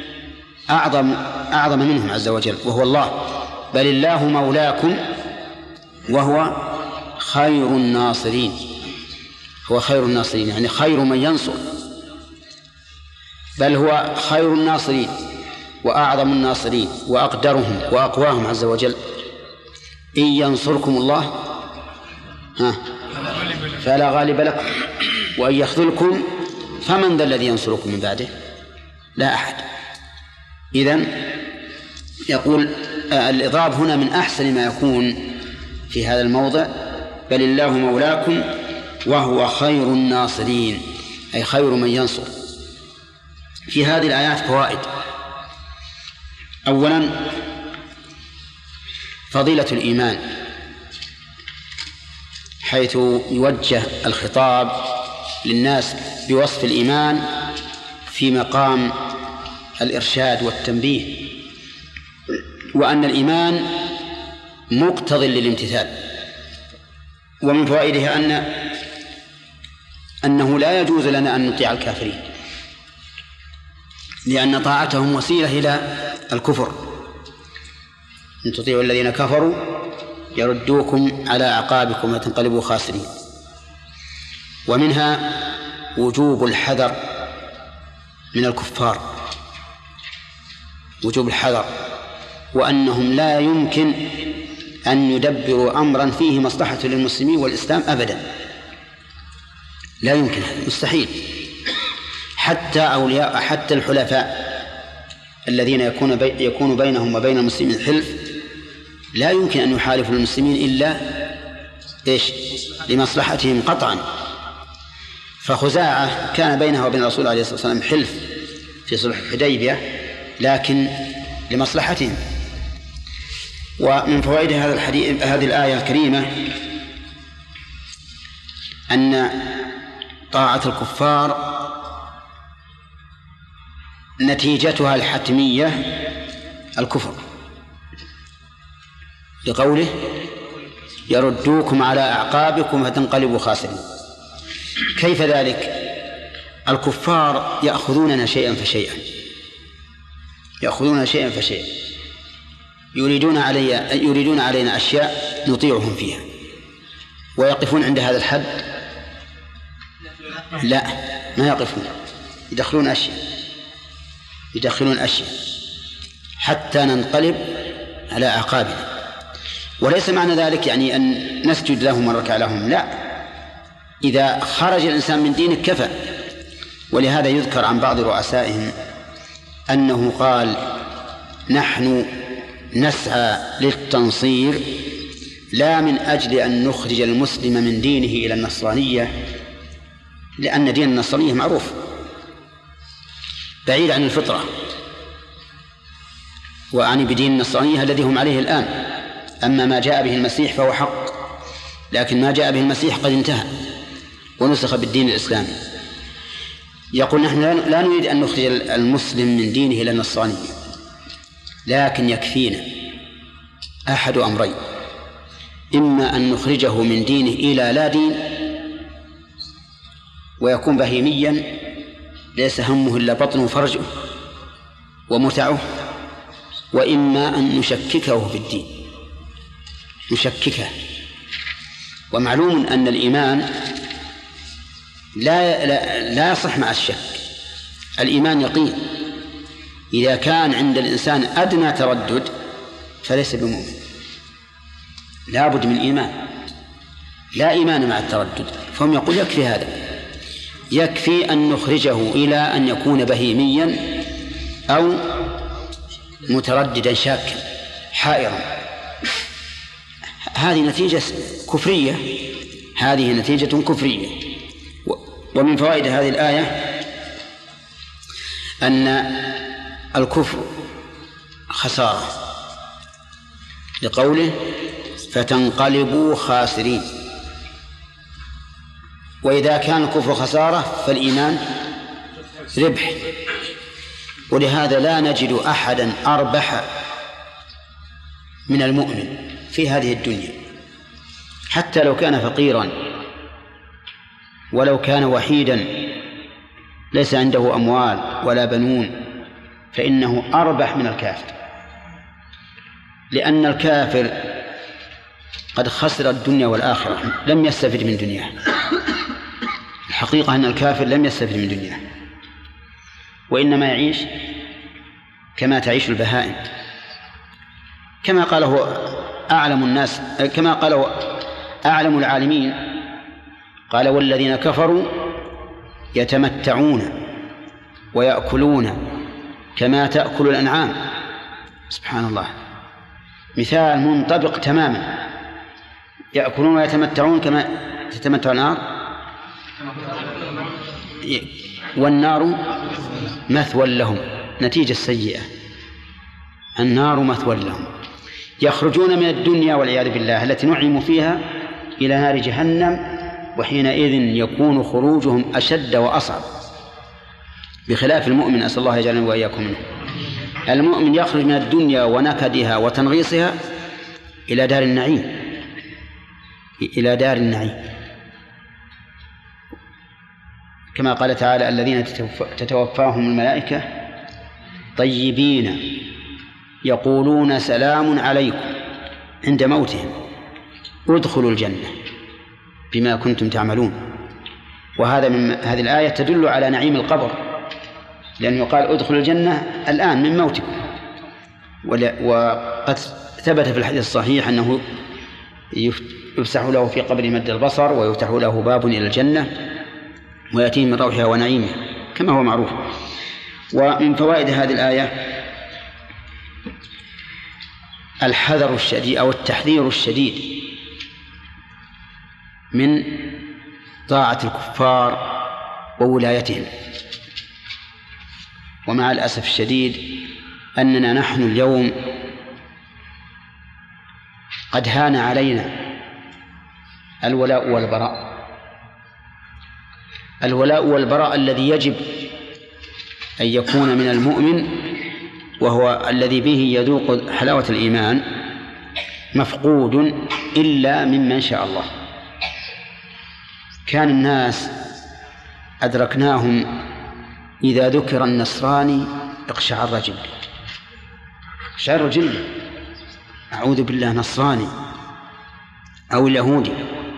أعظم منهم عز وجل وهو الله، بل الله مولاكم وهو خير الناصرين. هو خير الناصرين يعني خير من ينصر، بل هو خير الناصرين وأعظم الناصرين وأقدرهم وأقواهم عز وجل. إن ينصركم الله فلا غالب لكم وإن يخذلكم فمن ذا الذي ينصركم من بعده؟ لا أحد. إذن يقول الإضراب هنا من أحسن ما يكون في هذا الموضع: بل الله مولاكم وهو خير الناصرين، أي خير من ينصر. في هذه الآيات فوائد. أولا فضيلة الإيمان، حيث يوجه الخطاب للناس بوصف الإيمان في مقام الإرشاد والتنبيه، وأن الإيمان مقتض للامتثال. ومن فوائدها أنه لا يجوز لنا أن نطيع الكافرين، لأن طاعتهم وسيلة إلى الكفر. إن تطيعوا الذين كفروا يردوكم على أعقابكم وتنقلبوا خاسرين. ومنها وجوب الحذر من الكفار، وجوب الحذر، وأنهم لا يمكن أن يدبروا أمرا فيه مصلحة للمسلمين والإسلام أبدا، لا يمكن، مستحيل. حتى الحلفاء الذين يكون بينهم وبين المسلمين حلف لا يمكن أن يحالفوا المسلمين إلا لمصلحتهم قطعا. فخزاعة كان بينها وبين الرسول عليه الصلاة والسلام حلف في صلح الحديبية، لكن لمصلحتهم. ومن فوائد هذه الآية الكريمة أن طاعة الكفار نتيجتها الحتمية الكفر، لقوله: يردوكم على أعقابكم فتنقلبوا خاسرين. كيف ذلك؟ الكفار يأخذوننا شيئا فشيئا، يأخذون شيئا فشيئا، يريدون علينا أشياء نطيعهم فيها، ويقفون عند هذا الحد؟ لا، ما يقفون، يدخلون أشياء حتى ننقلب على أعقابنا. وليس معنى ذلك يعني أن نسجد لهم ونركع لهم، لا، إذا خرج الإنسان من دينه كفى. ولهذا يذكر عن بعض رؤسائهم أنه قال: نحن نسعى للتنصير لا من أجل أن نخرج المسلم من دينه إلى النصرانية، لأن دين النصرانية معروف، بعيد عن الفطرة وعن بدين النصرانية الذي هم عليه الآن. أما ما جاء به المسيح فهو حق، لكن ما جاء به المسيح قد انتهى ونسخ بالدين الإسلامي. يقول نحن لا نريد أن نخرج المسلم من دينه إلى النصرانية، لكن يكفينا أحد أمرين: إما أن نخرجه من دينه إلى لا دين ويكون بهيميا ليس همه إلا بطنه وفرجه ومتعه، وإما أن نشككه في الدين، نشككه. ومعلوم أن الإيمان لا يصح مع الشك، الإيمان يقين. إذا كان عند الإنسان أدنى تردد فليس بمؤمن، لا بد من إيمان، لا إيمان مع التردد. فهم يقول يكفي هذا، يكفي أن نخرجه إلى أن يكون بهيميا أو مترددا شاكا حائرا. هذه نتيجة كفرية، هذه نتيجة كفرية. ومن فوائد هذه الآية أن الكفر خسارة، لقوله فتنقلبوا خاسرين. وإذا كان الكفر خسارة فالإيمان ربح. ولهذا لا نجد أحدا أربح من المؤمن في هذه الدنيا، حتى لو كان فقيرا ولو كان وحيدا ليس عنده أموال ولا بنون، فإنه أربح من الكافر، لأن الكافر قد خسر الدنيا والآخرة، لم يستفد من دنياه. الحقيقة أن الكافر لم يستفد من دنياه، وإنما يعيش كما تعيش البهائم، كما قاله أعلم الناس، كما قاله أعلم العالمين، قال والذين كفروا يتمتعون ويأكلون كما تأكل الأنعام. سبحان الله، مثال منطبق تماما. يأكلون ويتمتعون كما تتمتع النار، والنار مثوى لهم، نتيجة سيئة، النار مثوى لهم. يخرجون من الدنيا والعياذ بالله التي نعموا فيها إلى نار جهنم، وحينئذ يكون خروجهم أشد وأصعب، بخلاف المؤمن. أسأل الله يجعلنا وإياكم منه. المؤمن يخرج من الدنيا ونكدها وتنغيصها إلى دار النعيم، إلى دار النعيم، كما قال تعالى الذين تتوفاهم الملائكة طيبين يقولون سلام عليكم عند موتهم ادخلوا الجنة بما كنتم تعملون. وهذا من هذه الآية تدل على نعيم القبر، لأنه يقال ادخلوا الجنة الآن من موتكم. وقد ثبت في الحديث الصحيح أنه يفسح له في قبر مد البصر، ويفتح له باب إلى الجنة ويأتيه من روحها ونعيمها كما هو معروف. ومن فوائد هذه الآية الحذر الشديد أو التحذير الشديد من طاعة الكفار وولايتهم. ومع الأسف الشديد أننا نحن اليوم قد هان علينا الولاء والبراء، الولاء والبراء الذي يجب أن يكون من المؤمن، وهو الذي به يذوق حلاوة الإيمان، مفقود إلا ممن شاء الله. كان الناس أدركناهم إذا ذكر النصراني اقشعر جلده، اقشعر جلده، أعوذ بالله، نصراني أو اليهودي.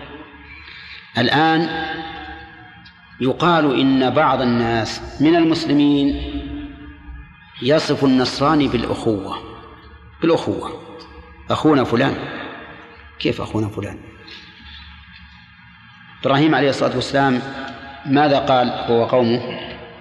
الآن يقال إن بعض الناس من المسلمين يصف النصراني بالأخوة، أخونا فلان. كيف أخونا فلان؟ إبراهيم عليه الصلاة والسلام ماذا قال هو قومه؟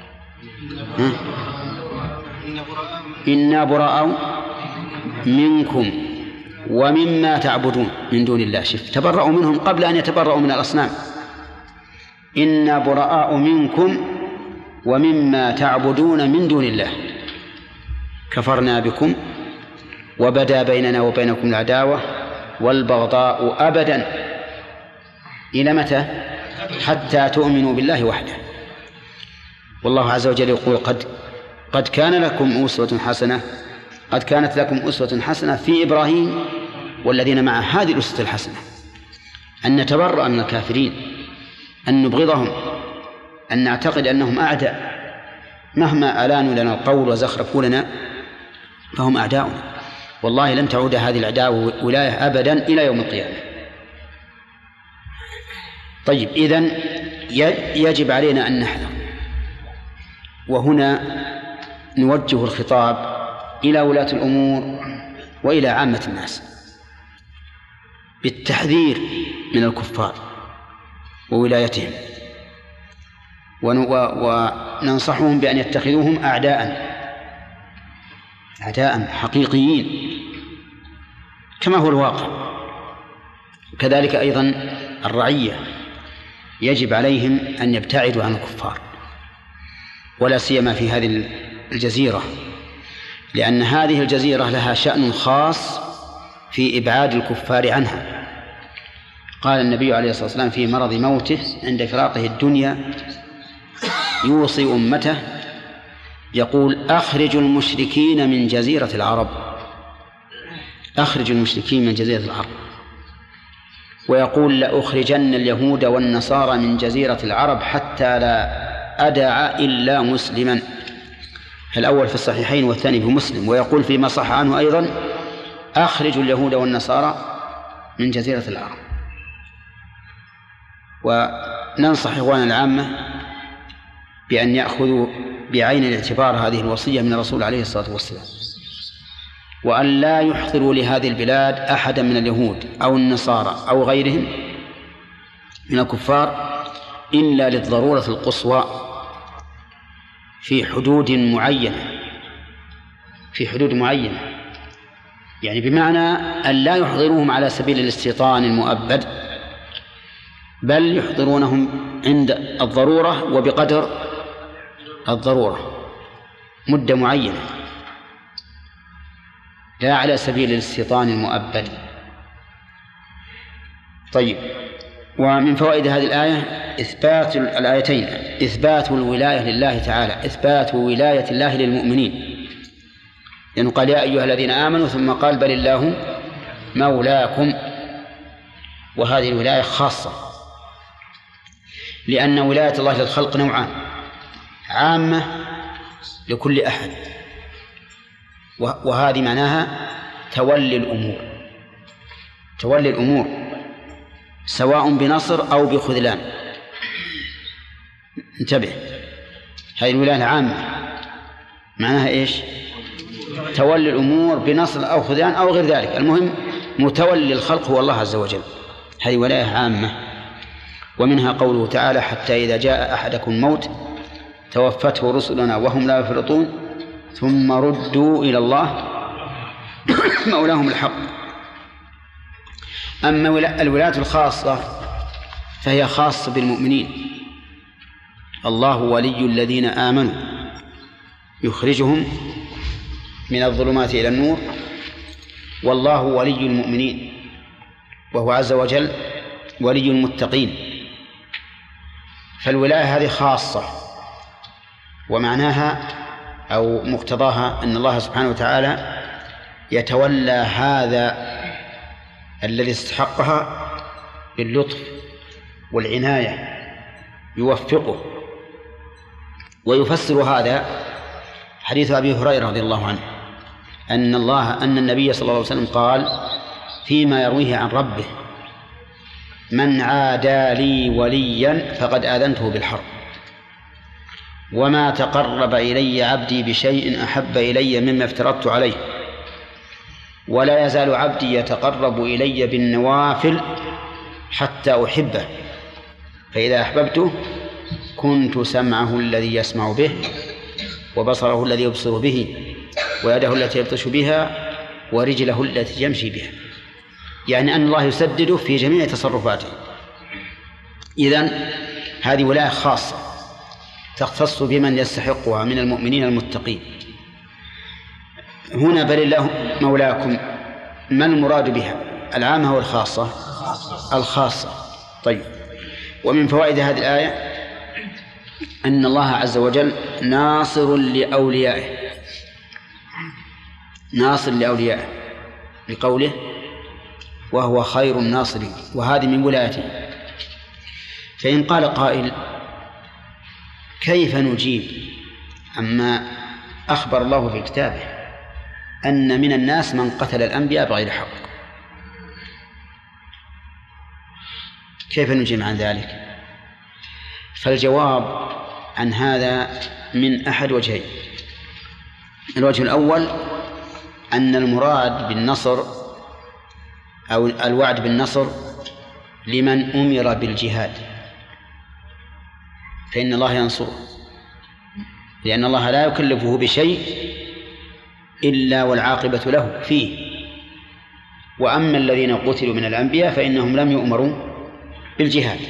إنا براء منكم ومما تعبدون من دون الله. شف، تبرأوا منهم قبل أن يتبرأوا من الأصنام. إنا براء منكم ومما تعبدون من دون الله كفرنا بكم وبدا بيننا وبينكم العداوة والبغضاء أبدا إلى متى؟ حتى تؤمنوا بالله وحده. والله عز وجل يقول قد كانت لكم أسوة حسنة في إبراهيم والذين معه. هذه الأسوة الحسنة أن نتبرأ من الكافرين، أن نبغضهم، أن نعتقد أنهم أعداء، مهما ألانوا لنا القول وزخرفوا لنا فهم أعداؤنا. والله لن تعود هذه العداوة ولاية أبدا إلى يوم القيامة. طيب، إذن يجب علينا أن نحذر. وهنا نوجه الخطاب إلى ولاة الأمور وإلى عامة الناس بالتحذير من الكفار وولايتهم، وننصحهم بأن يتخذوهم أعداء حقيقيين كما هو الواقع. كذلك أيضا الرعية يجب عليهم أن يبتعدوا عن الكفار، ولا سيما في هذه الجزيرة، لأن هذه الجزيرة لها شأن خاص في إبعاد الكفار عنها. قال النبي عليه الصلاة والسلام في مرض موته عند فراقه الدنيا يوصي أمته يقول: أخرجوا المشركين من جزيرة العرب، أخرجوا المشركين من جزيرة العرب. ويقول: لأخرجن اليهود والنصارى من جزيرة العرب حتى لا أدع إلا مسلما. الأول في الصحيحين والثاني في مسلم. ويقول فيما صح عنه أيضا: أخرجوا اليهود والنصارى من جزيرة العرب. وننصح إخواننا العامة بأن يأخذوا بعين الاعتبار هذه الوصية من الرسول عليه الصلاة والسلام، وأن لا يحضروا لهذه البلاد أحدا من اليهود أو النصارى أو غيرهم من الكفار إلا للضرورة القصوى في حدود معينة، يعني بمعنى أن لا يحضروهم على سبيل الاستيطان المؤبد، بل يحضرونهم عند الضرورة وبقدر الضرورة مدة معينة، لا على سبيل الاستيطان المؤبد. طيب، ومن فوائد هذه الآية الآيتين إثبات الولاية لله تعالى، إثبات ولاية الله للمؤمنين، لأنه قال: يا أيها الذين آمنوا، ثم قال: بل الله مولاكم. وهذه الولاية خاصة، لأن ولاية الله للخلق نوعان: عامة لكل أحد، وهذه معناها تولي الأمور سواء بنصر أو بخذلان. انتبه، هذه الولاية العامة معناها إيش؟ تولي الأمور بنصر أو خذلان أو غير ذلك، المهم متولي الخلق هو الله عز وجل. هذه ولاية عامة. ومنها قوله تعالى: حتى إذا جاء أحدكم الموت توفته رسلنا وهم لا يفرطون ثم ردوا إلى الله مولاهم الحق. أما الولاية الخاصة فهي خاصة بالمؤمنين. الله ولي الذين آمنوا يخرجهم من الظلمات إلى النور، والله ولي المؤمنين، وهو عز وجل ولي المتقين. فالولاية هذه خاصة، ومعناها أو مقتضاها أن الله سبحانه وتعالى يتولى هذا الذي استحقها باللطف والعناية، يوفقه. ويفسر هذا حديث أبي هريرة رضي الله عنه أن النبي صلى الله عليه وسلم قال فيما يرويه عن ربه: من عادى لي وليا فقد آذنته بالحرب، وما تقرب إلي عبدي بشيء أحب إلي مما افترضت عليه، ولا يزال عبدي يتقرب إلي بالنوافل حتى أحبه، فإذا أحببته كنت سمعه الذي يسمع به، وبصره الذي يبصر به، ويده التي يبطش بها، ورجله التي يمشي بها. يعني أن الله يسدده في جميع تصرفاته. إذن هذه ولاية خاصة تختص بمن يستحقها من المؤمنين المتقين. هنا بل الله مولاكم، ما المراد بها؟ العامة والخاصة؟ الخاصة. طيب، ومن فوائد هذه الآية أن الله عز وجل ناصر لأوليائه، ناصر لأوليائه لقوله وهو خير الناصرين، وهذه من ولايته. فإن قال قائل كيف نجيب عما أخبر الله في كتابه أن من الناس من قتل الأنبياء بغير حق؟ كيف نجيب عن ذلك؟ فالجواب عن هذا من أحد وجهين. الوجه الأول أن المراد بالنصر أو الوعد بالنصر لمن أمر بالجهاد، فإن الله ينصره، لأن الله لا يكلفه بشيء إلا والعاقبة له فيه. وأما الذين قتلوا من الأنبياء فإنهم لم يؤمروا بالجهاد.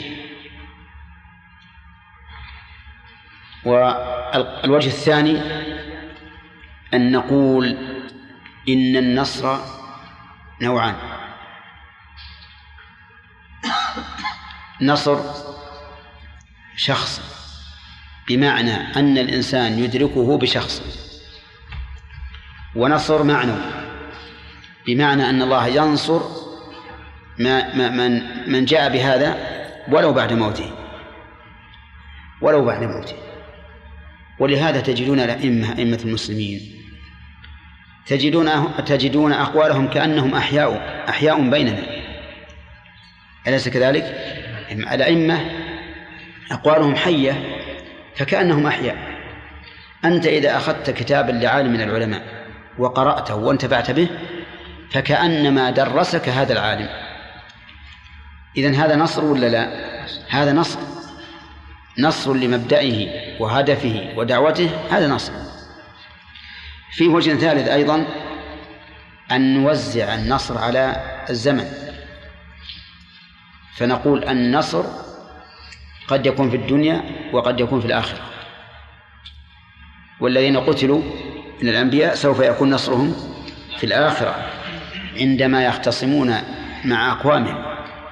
والوجه الثاني أن نقول إن النصر نوعان: نصر شخص بمعنى أن الإنسان يدركه بشخص، ونصر معنوي بمعنى أن الله ينصر من جاء بهذا ولو بعد موته، ولو بعد موته. ولهذا تجدون أئمة المسلمين تجدون أقوالهم كأنهم أحياء بيننا، أليس كذلك؟ الأئمة أقوالهم حية فكأنهم أحياء. أنت إذا أخذت كتابا لعالم من العلماء وقرأته وانتفعت به فكأنما درسك هذا العالم. إذن هذا نصر ولا لا؟ هذا نصر لمبدئه وهدفه ودعوته، هذا نصر. في وجه ثالث أيضا أن نوزع النصر على الزمن، فنقول النصر قد يكون في الدنيا وقد يكون في الآخرة. والذين قتلوا من الأنبياء سوف يكون نصرهم في الآخرة عندما يختصمون مع أقوامهم.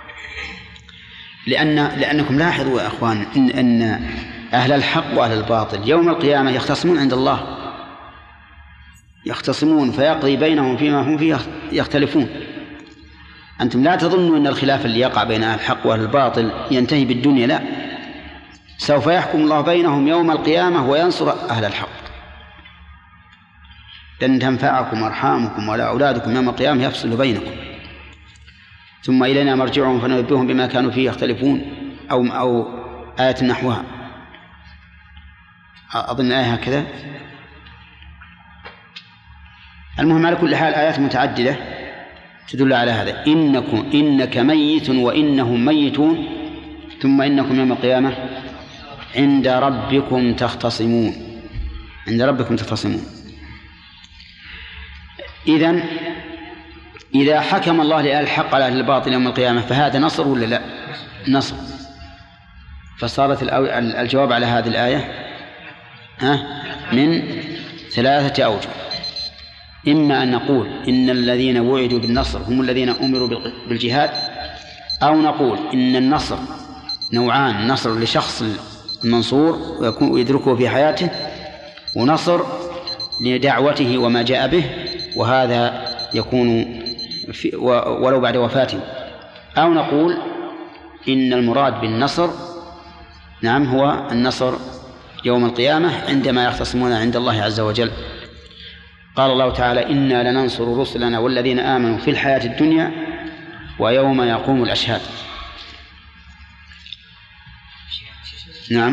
لأنكم لاحظوا يا أخوان أن أهل الحق وأهل الباطل يوم القيامة يختصمون عند الله، يختصمون فيقضي بينهم فيما هم فيه يختلفون. أنتم لا تظنوا أن الخلاف اللي يقع بين أهل الحق وأهل الباطل ينتهي بالدنيا، لا، سوف يحكم الله بينهم يوم القيامة وينصر أهل الحق. لن تنفعكم أرحامكم ولا أولادكم يوم القيامة يفصل بينكم ثم إلينا مرجعهم فننبئهم بما كانوا فيه يختلفون، أو آية نحوها، أظن آية هكذا. المهم على كل حال آيات متعددة تدل على هذا: إنك ميت وإنهم ميتون ثم إنكم يوم القيامة عند ربكم تختصمون. عند ربكم تختصمون. إذا حكم الله لأهل الحق على أهل الباطل يوم القيامة فهذا نصر ولا لا؟ نصر. فصارت الجواب على هذه الآية من 3 أوجه: إما أن نقول إن الذين وعدوا بالنصر هم الذين أمروا بالجهاد، أو نقول إن النصر نوعان: نصر لشخص المنصور ويدركه في حياته، ونصر لدعوته وما جاء به، وهذا يكون ولو بعد وفاته. أو نقول إن المراد بالنصر هو النصر يوم القيامة عندما يختصمون عند الله عز وجل. قال الله تعالى: إنا لننصر رسلنا والذين آمنوا في الحياة الدنيا ويوم يقوم الأشهاد. نعم.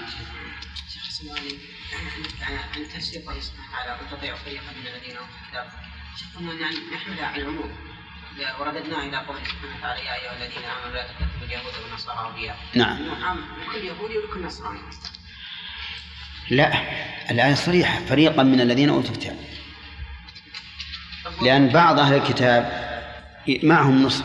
عن تفسير الله سبحانه وتعالى قل تطيعوا فريقا من الذين اوتوا الكتاب، قلنا ان نحملها على العموم ورددناها الى قوله سبحانه وتعالى: يا ايها الذين امنوا لا تتخذوا اليهود والنصارى اولياء. نعم. عام لكل يهودي ولكل نصراني. لا، الآية صريحة: فريقا من الذين اوتوا الكتاب، لأن بعض أهل الكتاب معهم نصر،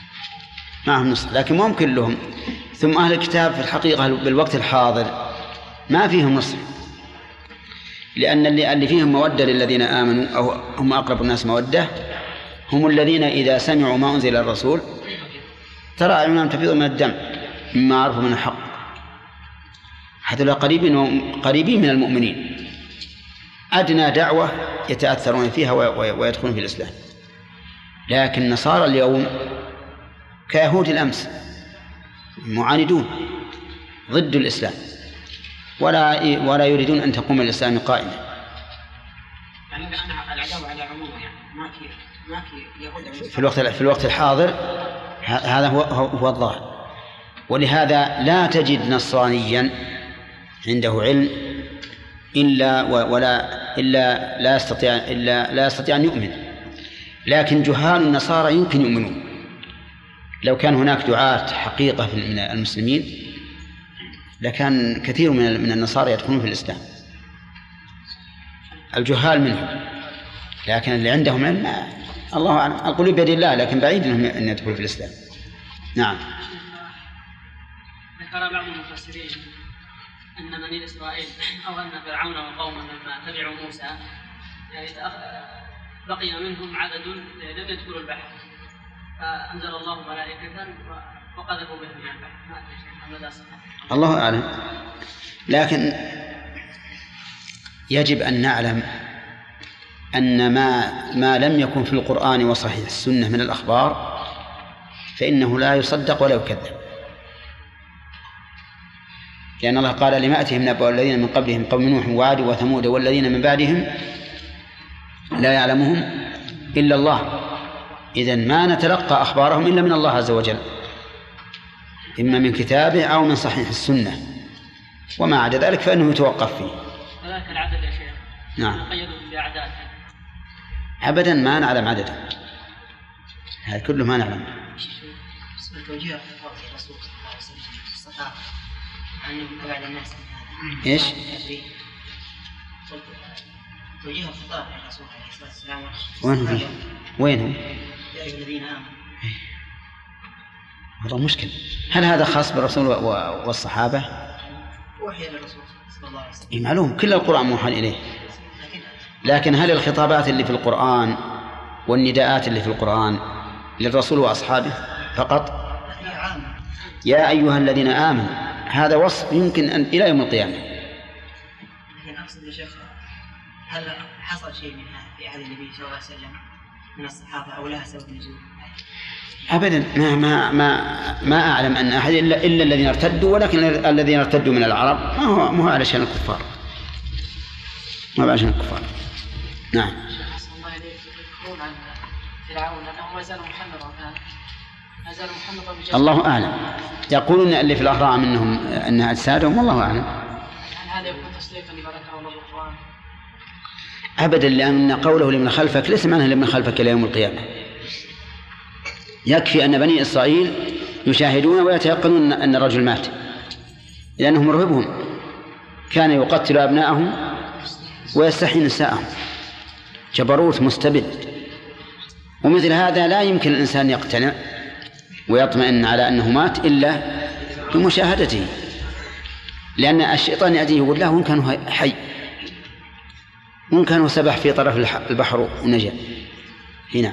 لكن ممكن لهم. ثم أهل الكتاب في الحقيقة بالوقت الحاضر ما فيهم نصح، لأن اللي فيهم مودة للذين آمنوا أو هم أقرب الناس مودة هم الذين إذا سمعوا ما أنزل الرسول ترى أعينهم تفيض من الدم مما عرفوا من الحق، هذول قريبين من المؤمنين، أدنى دعوة يتأثرون فيها ويدخلون في الإسلام. لكن نصارى اليوم كيهود الأمس معاندون ضد الإسلام ولا يريدون أن تقوم الإسلام قائمة. يعني العداوة على عمومه، يعني ما في يهود في الوقت الحاضر هذا هو الظاهر. ولهذا لا تجد نصرانيا عنده علم إلا لا يستطيع أن يؤمن. لكن جهال النصارى يمكن يؤمنون. لو كان هناك دعاة حقيقة من المسلمين لكان كثير من النصارى يدخلون في الإسلام، الجهال منهم. لكن اللي عندهم علم الله أعلم، القلوب بيد الله، لكن بعيد أن يدخلوا في الإسلام. نعم. ذكر بعض المفسرين أن بني إسرائيل أو أن فرعون وقومه لما تبعوا موسى يعني بقي منهم عدد لم يدخلوا البحر، فأنزل الله ملائكة وقذفوا بهم من البحر. الله أعلم. لكن يجب أن نعلم أن ما لم يكن في القرآن وصحيح السنة من الأخبار فإنه لا يصدق ولا يكذب، لأن الله قال لما أتهم نبأ الذين من قبلهم قوم نوح وعاد وثمود والذين من بعدهم لا يعلمهم إلا الله. إذن ما نتلقى أخبارهم إلا من الله عز وجل، إما من كتابه أو من صحيح السنة، وما عدا ذلك فإنه يتوقف فيه. ولكن العدد يا شيخ نعم قيدوا بأعداد أبدا ما نعلم عددا، هذا كله ما نعلم. توجيه الرسول صلى الله عليه وسلم الصحابة أن بعد الناس إيش؟ توجيه الخطاب للرسول عليه الصلاة والسلام وين هو؟ يا أيها الذين آمنوا. والله مشكل. هل هذا خاص بالرسول والصحابة؟ وحي للرسول صلى الله عليه وسلم. معلوم كل القرآن موحى إليه، لكن هل الخطابات اللي في القرآن والنداءات اللي في القرآن للرسول وأصحابه فقط؟ يا أيها الذين آمنوا هذا وصف يمكن أن إلى يوم القيامة. لكن أقصد يا شيخ هل حصل شيء منها في عهد النبي صلى الله عليه وسلم من الصحابة أو لها سبب نزول؟ أبدا ما أعلم أن أحد إلا الذين ارتدوا، ولكن الذين ارتدوا من العرب ما هو علشان الكفار، ما هو علشان الكفار. نعم. الله إليك يذكرون عن فرعون أنه ما زال محنطا الله أعلم. يقولون اللي في الأهرام منهم أنها أجسادهم، والله أعلم. هل هذا يكون تصديقا لما ذكره الله بالقرآن؟ أبدا، لأن قوله لمن خلفك ليس معناه لمن خلفك إلى يوم القيامة. يكفي أن بني إسرائيل يشاهدون ويتيقنون أن الرجل مات، لأنهم مرهبهم كان يقتل أبناءهم ويستحيي نساءهم، جبروت مستبد. ومثل هذا لا يمكن الإنسان يقتنع ويطمئن على أنه مات إلا بمشاهدته، لأن الشيطان يأتيه يقول له وإن كان حي، وإن كان سبح في طرف البحر ونجا. هنا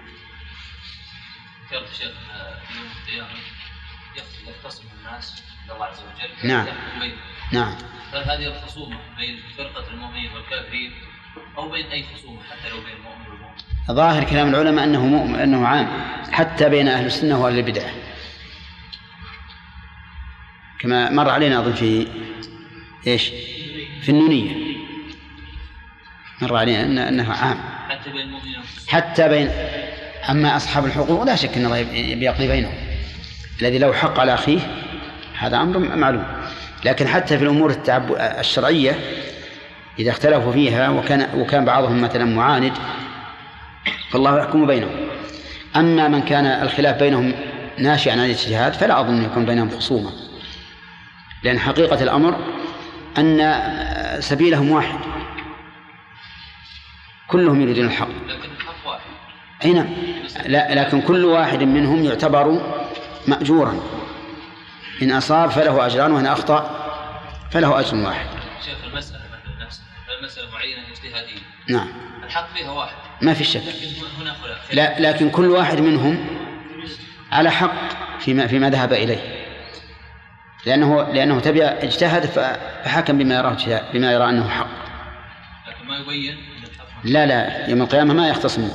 ذكرت شيخ يوم القيامة يختصم الناس الله عز وجل. نعم نعم. هل هذه الخصومة بين فرقة المؤمنين والكافرين أو بين أي خصومة حتى لو بين المؤمن والمؤمن؟ ظاهر كلام العلماء أنه عام حتى بين أهل السنة وأهل البدع، كما مر علينا أظن في في النونية مر علينا أنه عام حتى بين المؤمنين حتى بين. أما أصحاب الحقوق لا شك أن الله بيقضي بينهم، الذي له حق على أخيه هذا أمر معلوم. لكن حتى في الأمور الشرعية إذا اختلفوا فيها وكان بعضهم مثلا معاند فالله يحكم بينهم. أما من كان الخلاف بينهم ناشئا عن الاجتهاد فلا أظن يكون بينهم خصومة، لأن حقيقة الأمر أن سبيلهم واحد، كلهم يريدون الحق. أي نعم، لكن كل واحد منهم يعتبر مأجورا، إن أصاب فله أجران وإن أخطأ فله أجر واحد. شيخ المسألة مثل نفسها، المسألة معينة اجتهادية. نعم. الحق فيها واحد. ما في شك. لكن هنا خلاف. لا، لكن كل واحد منهم على حق فيما ذهب إليه، لأنه تبع اجتهد فحكم بما يرى أنه حق. لكن ما يبين. لا، يوم القيامة ما يختصم.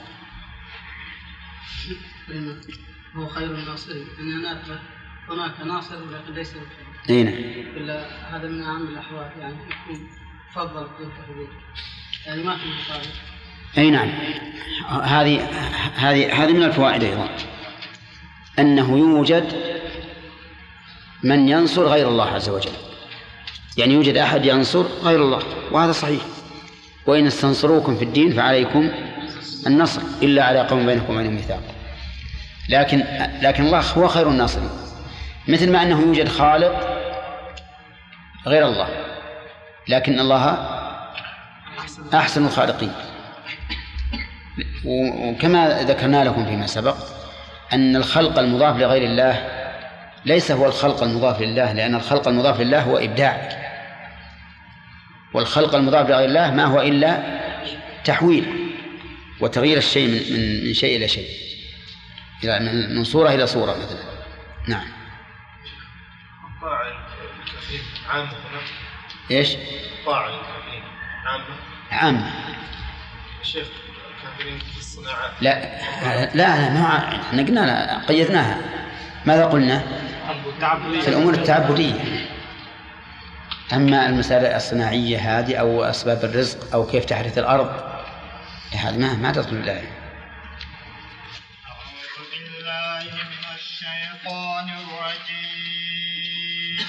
هو خير الناصرين، أن هناك ناصر ولكن ليس بخير. أين؟ إلا هذا من أهم الأحوال، يعني يكون فضل في التفضيل، يعني ما في مقابل. أي نعم. هذه من الفوائد أيضا، أنه يوجد من ينصر غير الله عز وجل، يعني يوجد أحد ينصر غير الله، وهذا صحيح. وإن استنصروكم في الدين فعليكم النصر إلا على قوم بينكم وبينهم ميثاق. لكن الله هو خير الناصرين، مثل ما أنه يوجد خالق غير الله، لكن الله أحسن الخالقين. وكما ذكرنا لكم فيما سبق أن الخلق المضاف لغير الله ليس هو الخلق المضاف لله، لأن الخلق المضاف لله هو إبداع، والخلق المضاف لغير الله ما هو إلا تحويل وتغيير الشيء من شيء إلى شيء، من صورة إلى صورة مثلا. نعم. الطاعة الكافرين عامة. إيش؟ الطاعة الكافرين عامة. الشيخ الكافرين في الصناعات. لا ما قلنا قيدناها. ماذا قلنا؟ في الأمور التعبدية. أما المسائل الصناعية هذه أو أسباب الرزق أو كيف تحرث الأرض، هذا ما تدخل الآية. أعوذ بالله من الشيطان الرجيم.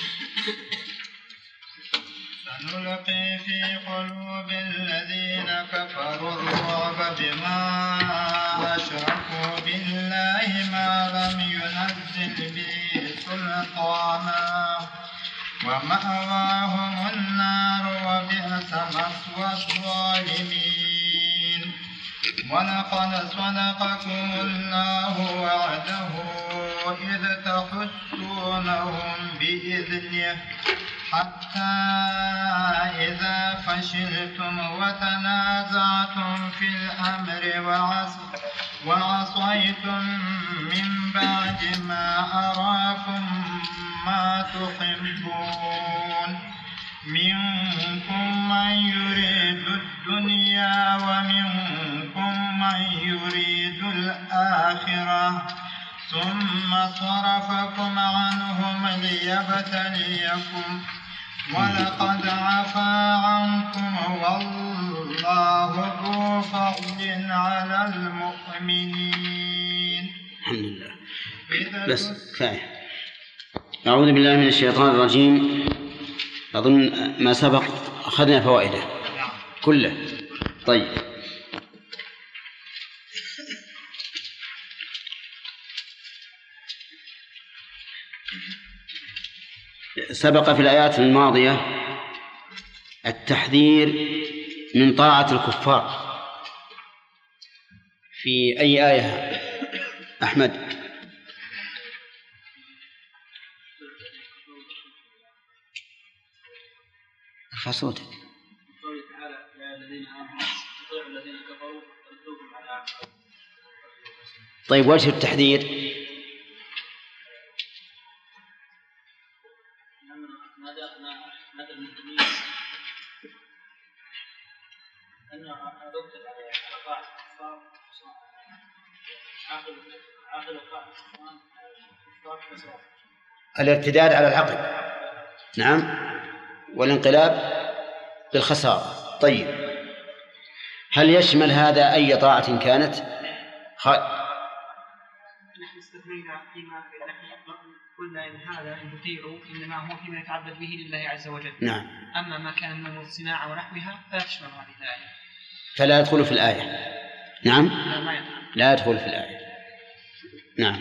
سنلقي في قلوب الذين كفروا الرعب بما أشركوا بالله ما لم ينزل به سلطانا ومأواهم النار وبئس مثوى الظالمين. ولقد صدقكم الله وعده إذ تحسونهم بإذنه حتى إذا فشلتم وتنازعتم في الأمر وعصيتم من بعد ما أراكم ما تحبون منكم من يريد الدنيا ومنكم من يريد الآخرة ثم صرفكم عنهم ليبتليكم ولقد عفا عنكم والله ذو فضل على المؤمنين. الحمد لله. بس كفاية. أعوذ بالله من الشيطان الرجيم. أظن ما سبق أخذنا فوائده كله. طيب، سبق في الآيات الماضية التحذير من طاعة الكفار. في أي آية أحمد؟ ارفع صوتك. طيب، وجه التحذير الارتداد على العقل، نعم، والانقلاب بالخسارة. طيب، هل يشمل هذا أي طاعة كانت؟ نحن استثنينا فيما قلنا إن هذا إن تطيعوا إنما هو فيما يتعبد به لله عز وجل. نعم. أما ما كان من الصناعة ونحوها فلا تشمل هذه الآية، فلا يدخل في الآية. نعم، لا يدخل في الآية. نعم.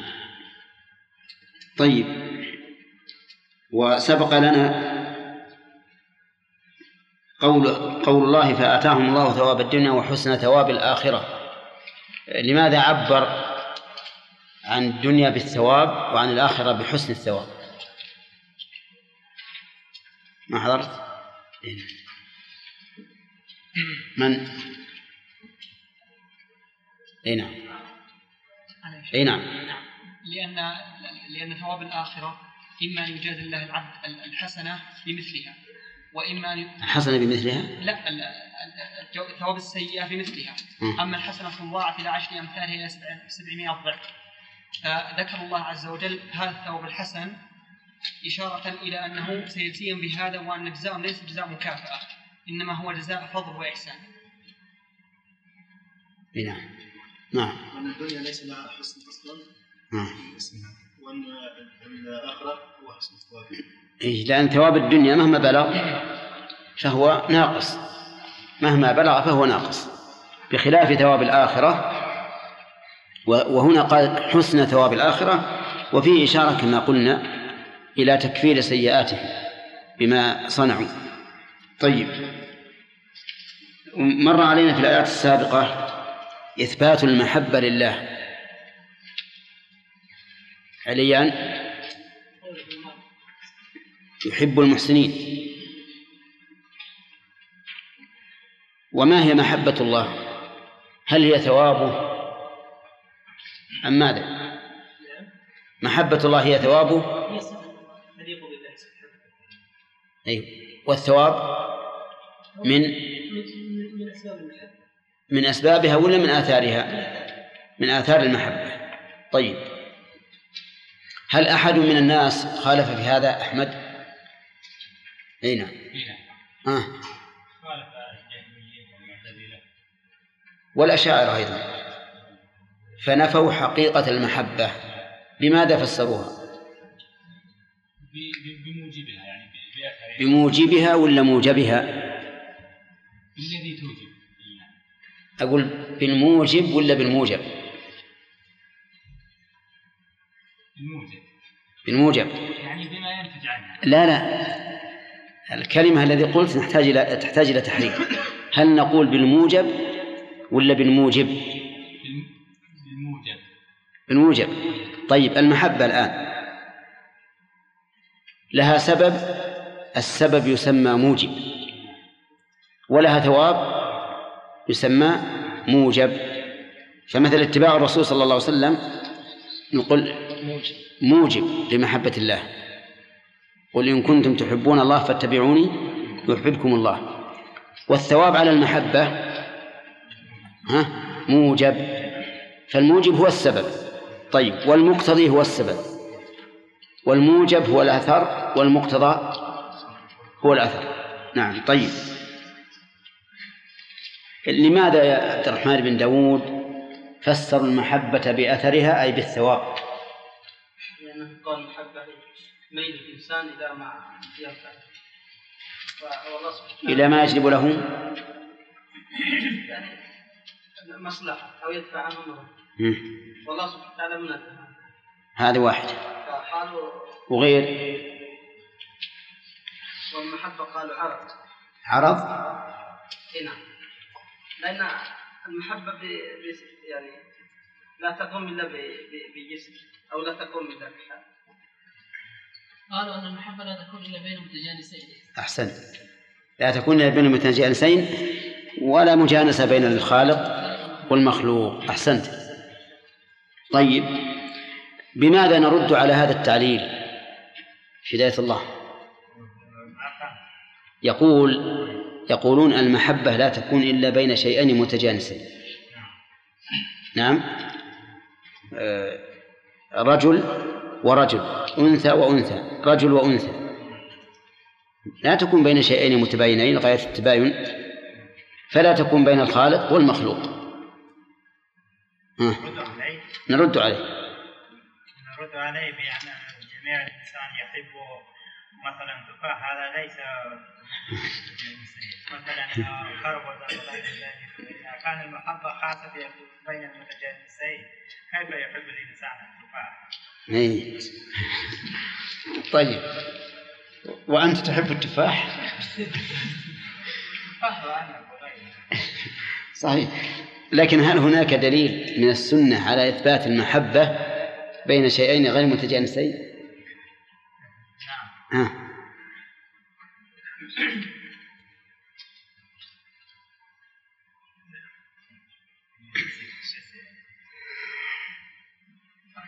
طيب، وسبق لنا قول الله فآتاهم الله ثواب الدنيا وحسن ثواب الآخرة. لماذا عبر عن الدنيا بالثواب وعن الآخرة بحسن الثواب؟ ما حضرت؟ من؟ أي نعم. أي نعم. لأن ثواب الآخرة إما أن يجازي الله العبد الحسنة بمثلها، وإما الحسنة بمثلها؟ لا، ثواب السيئة بمثلها. أما الحسنة تضاعف إلى 10 أمثالها إلى 700 ضعف. فذكر الله عز وجل هذا الثواب الحسن إشارة إلى أنه سيجزيهم بهذا، وأن جزاءهم ليس جزاء مكافأة، إنما هو جزاء فضل وإحسان. نعم. نعم. وأن الدنيا ليس لها حسن أصلا. وأن الآخرة هو حسن الثواب. لأن ثواب الدنيا مهما بلغ فهو ناقص، مهما بلغ فهو ناقص، بخلاف ثواب الآخرة. وهنا قال حسن ثواب الآخرة، وفيه إشارة كما قلنا إلى تكفير سيئاتهم بما صنعوا. طيب، مر علينا في الآيات السابقة إثبات المحبة لله. عليا يحب المحسنين. وما هي محبة الله؟ هل هي ثوابه أم ماذا؟ محبة الله هي ثوابه. أيوه. والثواب من أسبابها ولا من آثارها؟ من آثار المحبة. طيب، هل أحد من الناس خالف في هذا أحمد؟ أي نعم. خالف الجهمية والمعتزلة والأشاعرة أيضا، فنفوا حقيقة المحبة. بماذا فسروها؟ بموجبها، يعني بموجبها ولا موجبها؟ بالذي توجب. أقول بالموجب ولا بالموجب؟ بالموجب يعني بما ينتج عنها. لا، الكلمة الذي قلت تحتاج إلى تحريك. هل نقول بالموجب ولا بالموجب؟ بالموجب. طيب، المحبة الآن لها سبب، السبب يسمى موجب، ولها ثواب يسمى موجب. فمثل اتباع الرسول صلى الله عليه وسلم نقول موجب لمحبة الله. قل إن كنتم تحبون الله فاتبعوني يحببكم الله. والثواب على المحبة موجب، فالموجب هو السبب. طيب، والمقتضي هو السبب، والموجب هو الأثر، والمقتضى هو الأثر. نعم. طيب، لماذا يا عبد الرحمن بن داود فسر المحبة بأثرها أي بالثواب؟ لأنه قال المحبة ميل الإنسان إلى ما ينفع، إلى ما يجلب له يعني مصلحة أو يدفع عنه مضرة. والله سبحانه وتعالى منزه. هذا واحد. وغير والمحبة قالوا عرض. نعم، لأن المحبة يعني لا تقوم إلا بجسم، أو لا تقوم إلا بحال. قالوا أن المحبة لا تكون إلا بين متجانسين. أحسن، لا تكون إلا بين متجانسين، ولا مجانسة بين الخالق والمخلوق. أحسنت. طيب، بماذا نرد على هذا التعليل في هداية الله؟ يقولون المحبة لا تكون إلا بين شيئين متجانسين. نعم، رجل ورجل، أنثى وأنثى، رجل وأنثى، لا تكون بين شيئين متباينين غاية التباين، فلا تكون بين الخالق والمخلوق. نرد عليه بأن جميع الإنسان يحب مثلا تفاح، هذا ليس مثلا خربزة، إذا كان المحبة خاصة بين المتجانسين كيف يحب الإنسان التفاح؟ طيب، وأنت تحب التفاح؟ صحيح، لكن هل هناك دليل من السنة على إثبات المحبة بين شيئين غير متجانسين؟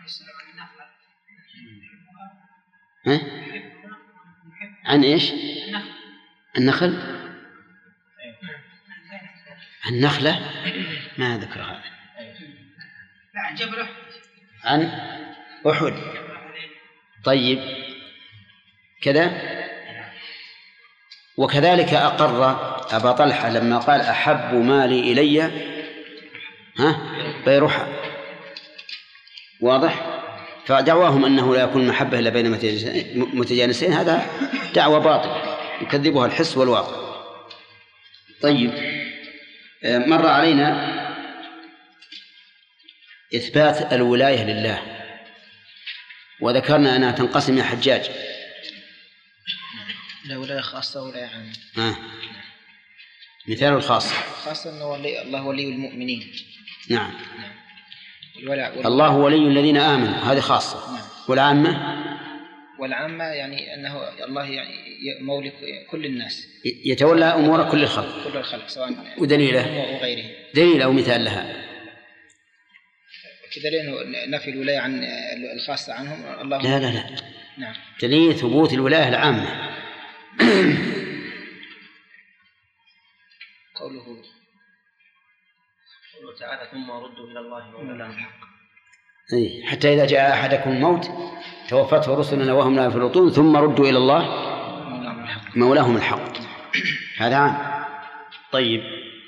ها؟ عن إيش؟ النخل. النخلة ما ذكر هذا. عن أحد. طيب كذا. وكذلك أقر أبا طلحة لما قال أحب مالي إلي بيرحى. واضح؟ فدعواهم أنه لا يكون محبة إلا بين متجانسين هذا دعوة باطلة يكذبها الحس والواقع. طيب مر علينا إثبات الولاية لله، وذكرنا أنها تنقسم يا حجاج. لا ولاية خاصة ولاية عامة. مثال الخاصة. خاصة أنه الله ولي المؤمنين. نعم. الله ولي الذين آمنوا هذه خاصة. نعم. والعامة يعني أنه الله يعني مولي كل الناس، يتولى أمور كل الخلق. كل الخلق سواء ودليله وغيره. دليل أو مثال لها كذا لأنه نفي الولاية عن الخاصة عنهم الله. لا. نعم. دليل ثبوت الولاية العامة. قوله تعالى ثم ردوا إلى الله مولاهم الحق. حتى إذا جاء أحدكم الموت توفته رسلنا وهم لا يفرطون ثم ردوا إلى الله مولاهم الحق. هذا عام. طيب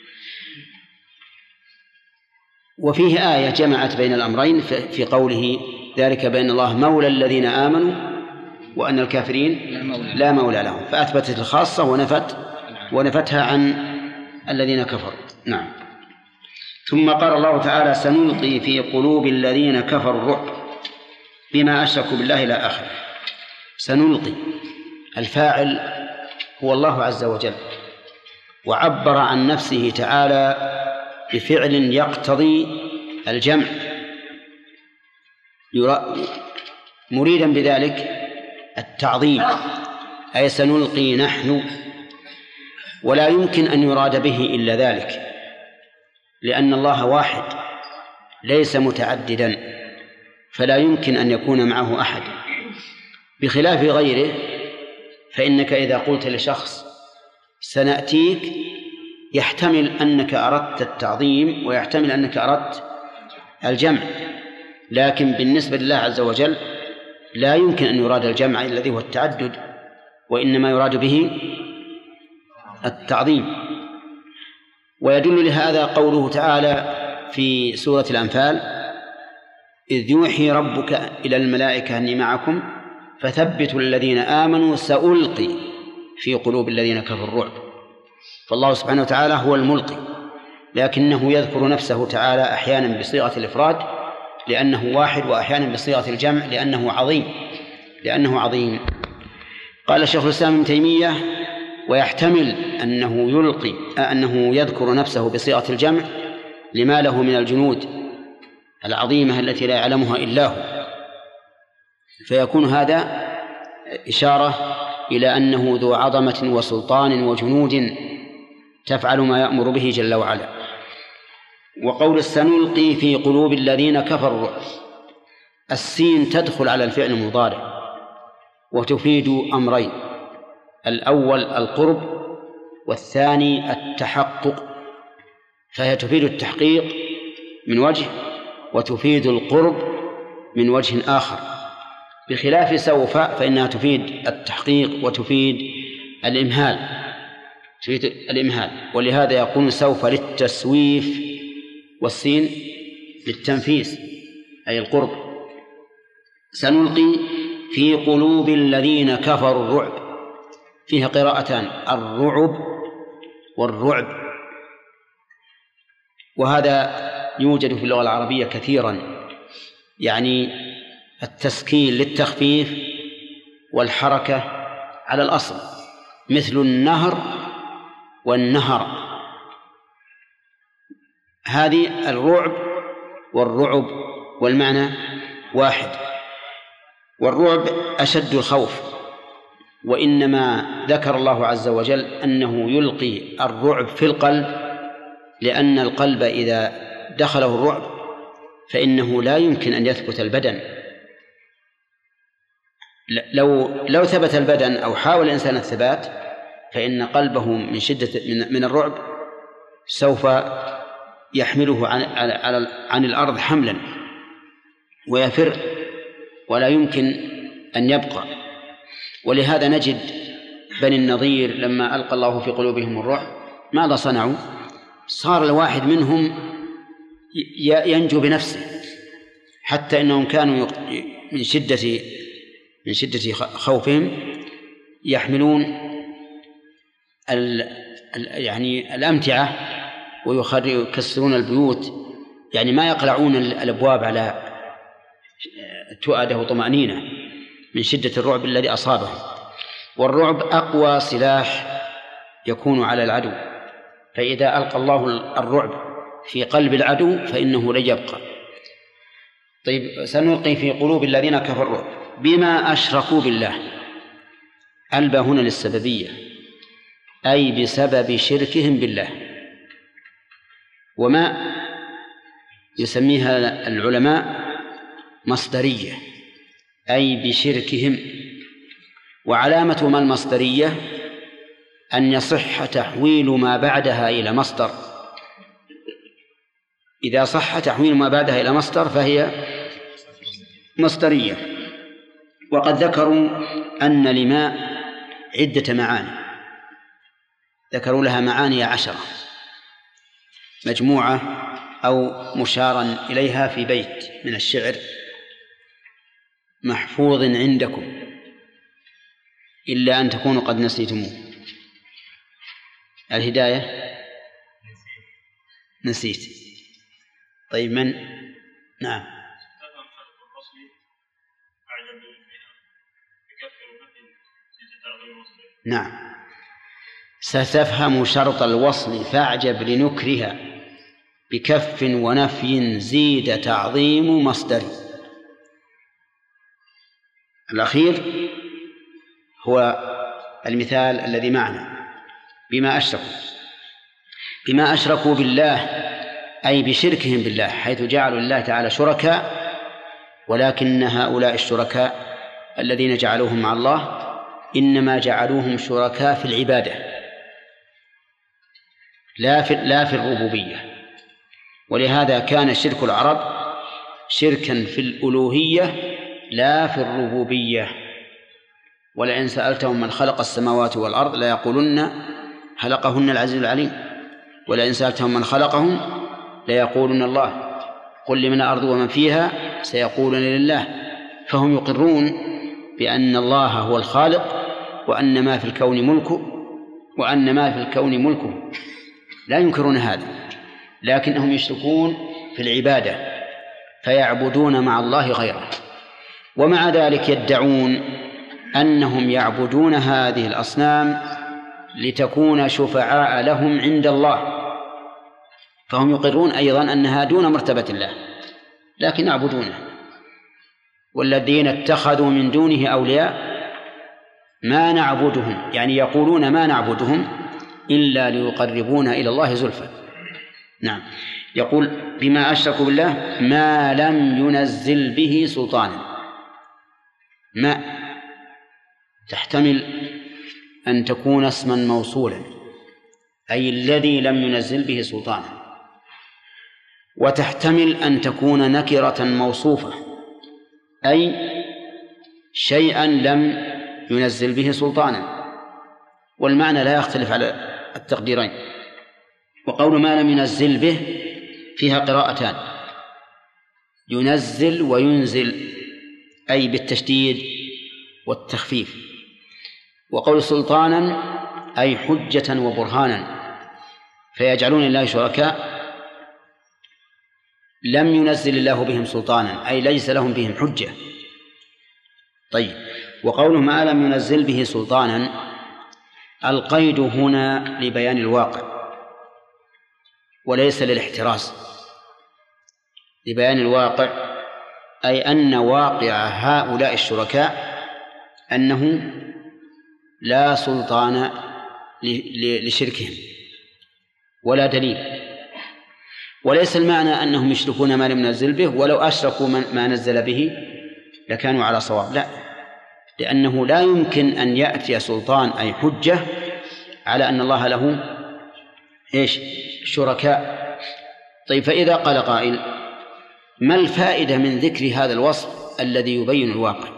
وفيه آية جمعت بين الأمرين في قوله ذلك بأن الله مولى الذين آمنوا وأن الكافرين لا مولى لهم، فأثبتت الخاصة ونفتها عن الذين كفروا. نعم. ثم قال الله تعالى سنلقي في قلوب الذين كفروا الرعب بما أشركوا بالله إلى آخره. سنلقي، الفاعل هو الله عز وجل، وعبر عن نفسه تعالى بفعل يقتضي الجمع مريدا بذلك التعظيم، أي سنلقي نحن، ولا يمكن أن يراد به إلا ذلك، لأن الله واحد ليس متعددا، فلا يمكن أن يكون معه أحد، بخلاف غيره. فإنك إذا قلت لشخص سنأتيك يحتمل أنك أردت التعظيم ويحتمل أنك أردت الجمع، لكن بالنسبة لله عز وجل لا يمكن أن يراد الجمع الذي هو التعدد، وإنما يراد به التعظيم. ويدل لهذا قوله تعالى في سورة الأنفال إذ يوحي ربك إلى الملائكة أني معكم فثبتوا الذين آمنوا سألقي في قلوب الذين كفروا الرعب. فالله سبحانه وتعالى هو الملقي، لكنه يذكر نفسه تعالى أحيانا بصيغة الإفراد لأنه واحد، وأحيانا بصيغة الجمع لأنه عظيم. قال شيخ الإسلام ابن تيمية ويحتمل أنه يذكر نفسه بصيغة الجمع لما له من الجنود العظيمة التي لا يعلمها إلا هو، فيكون هذا إشارة إلى أنه ذو عظمة وسلطان وجنود تفعل ما يأمر به جل وعلا. وقول سنلقي في قلوب الذين كفروا الرعب، السين تدخل على الفعل المضارع وتفيد أمرين: الأول القرب، والثاني التحقق، فهي تفيد التحقيق من وجه وتفيد القرب من وجه آخر، بخلاف سوف فإنها تفيد التحقيق وتفيد الإمهال. ولهذا يقول سوف للتسويف والسين للتنفيس أي القرب. سنلقي في قلوب الذين كفروا الرعب، فيها قراءتان: الرعب والرعب، وهذا يوجد في اللغة العربية كثيرا، يعني التسكين للتخفيف والحركة على الأصل، مثل النهر والنهر. هذه الرعب والرعب والمعنى واحد، والرعب أشد الخوف، وإنما ذكر الله عز وجل أنه يلقي الرعب في القلب، لأن القلب إذا دخله الرعب فإنه لا يمكن أن يثبت البدن. لو ثبت البدن أو حاول الإنسان الثبات فإن قلبه من شدة من الرعب سوف يحمله عن الأرض حملا ويفر ولا يمكن أن يبقى. ولهذا نجد بني النضير لما ألقى الله في قلوبهم الرعب ماذا صنعوا؟ صار الواحد منهم ينجو بنفسه، حتى إنهم كانوا من شدة خوفهم يحملون يعني الأمتعة ويكسرون البيوت، يعني ما يقلعون الأبواب على تؤاده وطمأنينة من شدة الرعب الذي أصابهم. والرعب أقوى سلاح يكون على العدو، فإذا ألقى الله الرعب في قلب العدو فإنه لا يبقى. طيب، سنلقي في قلوب الذين كفروا بما أشركوا بالله. الباء هنا للسببية، أي بسبب شركهم بالله. وما يسميها العلماء مصدرية، أي بشركهم. وعلامة ما المصدرية أن يصح تحويل ما بعدها إلى مصدر. إذا صح تحويل ما بعدها إلى مصدر فهي مصدرية. وقد ذكروا أن لما عدة معاني، ذكروا لها معاني 10 مجموعة أو مشارا إليها في بيت من الشعر محفوظ عندكم إلا أن تكونوا قد نسيتموه. الهداية نسيت. طيب، من؟ نعم. نعم، ستفهم شرط الوصل فاعجب لنكرها بكف ونفي زيد تعظيم مصدر. الأخير هو المثال الذي معنا بما أشركوا بالله، أي بشركهم بالله، حيث جعلوا الله تعالى شركاء، ولكن هؤلاء الشركاء الذين جعلوهم مع الله إنما جعلوهم شركاء في العبادة لا في الربوبية. ولهذا كان شرك العرب شركا في الألوهية لا في الربوبية. ولئن سألتهم من خلق السماوات والأرض لا يقولن خلقهن العزيز العليم، ولئن سألتهم من خلقهم لا يقولن الله، قل لمن الأرض ومن فيها سيقولون لله. فهم يقرون بأن الله هو الخالق وأن ما في الكون ملكه لا ينكرون هذا، لكنهم يشركون في العبادة فيعبدون مع الله غيره. ومع ذلك يدعون أنهم يعبدون هذه الأصنام لتكون شفعاء لهم عند الله، فهم يقرون أيضا أنها دون مرتبة الله لكن يعبدونه. والذين اتخذوا من دونه أولياء ما نعبدهم، يعني يقولون ما نعبدهم إلا ليقربونا إلى الله زلفى. نعم، يقول بما أشركوا بالله ما لم ينزل به سلطانا. ما تحتمل أن تكون اسما موصولا، أي الذي لم ينزل به سلطانا، وتحتمل أن تكون نكرة موصوفة، أي شيئا لم ينزل به سلطانا، والمعنى لا يختلف على التقديرين. وقول ما لم ينزل به فيها قراءتان، ينزل وينزل، أي بالتشديد والتخفيف. وقول سلطانا أي حجة وبرهانا، فيجعلون الله شركاء لم ينزل الله بهم سلطانا، أي ليس لهم بهم حجة. طيب، وقوله ما لم ينزل به سلطانا القيد هنا لبيان الواقع وليس للاحتراز، لبيان الواقع، أي أن واقع هؤلاء الشركاء أنه لا سلطان لشركهم ولا دليل. وليس المعنى أنهم يشركون ما لم ينزل به، ولو أشركوا ما نزل به لكانوا على صواب، لا، لأنه لا يمكن أن يأتي سلطان أي حجة على أن الله له شركاء. طيب، فإذا قال قائل: ما الفائدة من ذكر هذا الوصف الذي يبين الواقع؟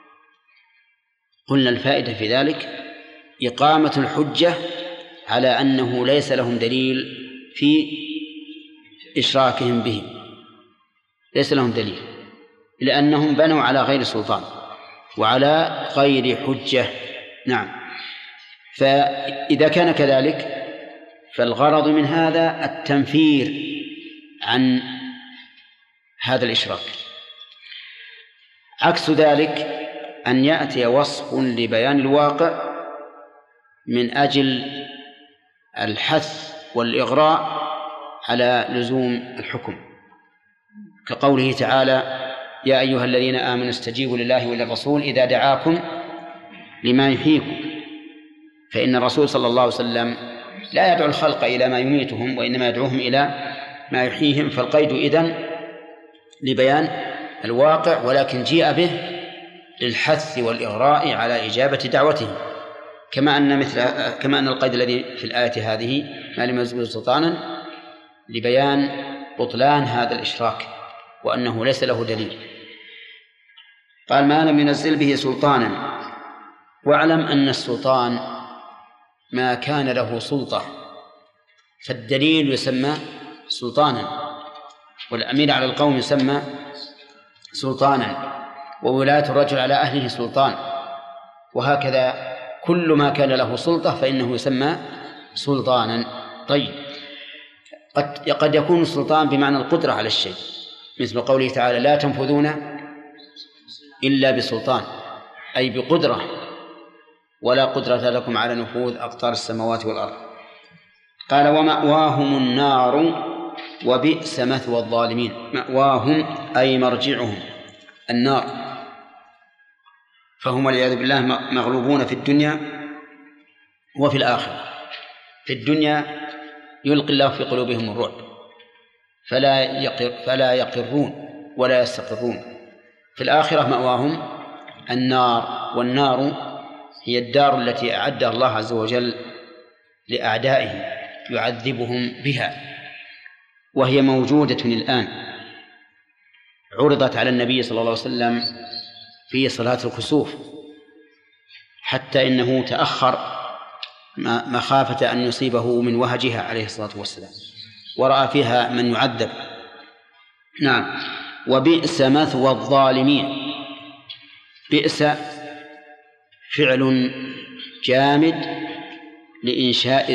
قلنا الفائدة في ذلك إقامة الحجة على أنه ليس لهم دليل في إشراكهم به، ليس لهم دليل، لأنهم بنوا على غير سلطان وعلى غير حجة. نعم. فإذا كان كذلك فالغرض من هذا التنفير عن هذا الإشراك. عكس ذلك أن يأتي وصف لبيان الواقع من أجل الحث والإغراء على لزوم الحكم، كقوله تعالى: يا أيها الذين آمنوا استجيبوا لله وللرسول إذا دعاكم لما يحييكم. فإن الرسول صلى الله عليه وسلم لا يدعو الخلق إلى ما يميتهم، وإنما يدعوهم إلى ما يحييهم، فالقيد إذن لبيان الواقع، ولكن جيء به للحث والإغراء على إجابة دعوتهم، كما أن القيد الذي في الآية هذه ما لم ينزل سلطانا لبيان بطلان هذا الإشراك وأنه ليس له دليل. قال: ما لم ينزل به سلطانا. واعلم أن السلطان ما كان له سلطة، فالدليل يسمى سلطانا، والأمير على القوم يسمى سلطانا، وولاية الرجل على أهله سلطان، وهكذا كل ما كان له سلطة فإنه يسمى سلطانا. طيب، قد يكون السلطان بمعنى القدرة على الشيء، مثل قوله تعالى: لا تنفذون إلا بسلطان، أي بقدرة، ولا قدرة لكم على نفوذ أقطار السماوات والأرض. قال: ومأواهم النار وبئس مثوى الظالمين. مأواهم أي مرجعهم النار، فهم والعياذ بالله مغلوبون في الدنيا وفي الآخرة. في الدنيا يلقي الله في قلوبهم الرعب فلا يقرون ولا يستقرون. في الآخرة مأواهم النار، والنار هي الدار التي أعدها الله عز وجل لأعدائه يعذبهم بها، وهي موجودة الآن. عرضت على النبي صلى الله عليه وسلم في صلاة الكسوف، حتى إنه تأخر مخافة أن يصيبه من وهجها عليه الصلاة والسلام، ورأى فيها من يعذب. نعم. وبئس مثوى الظالمين. بئس فعل جامد لإنشاء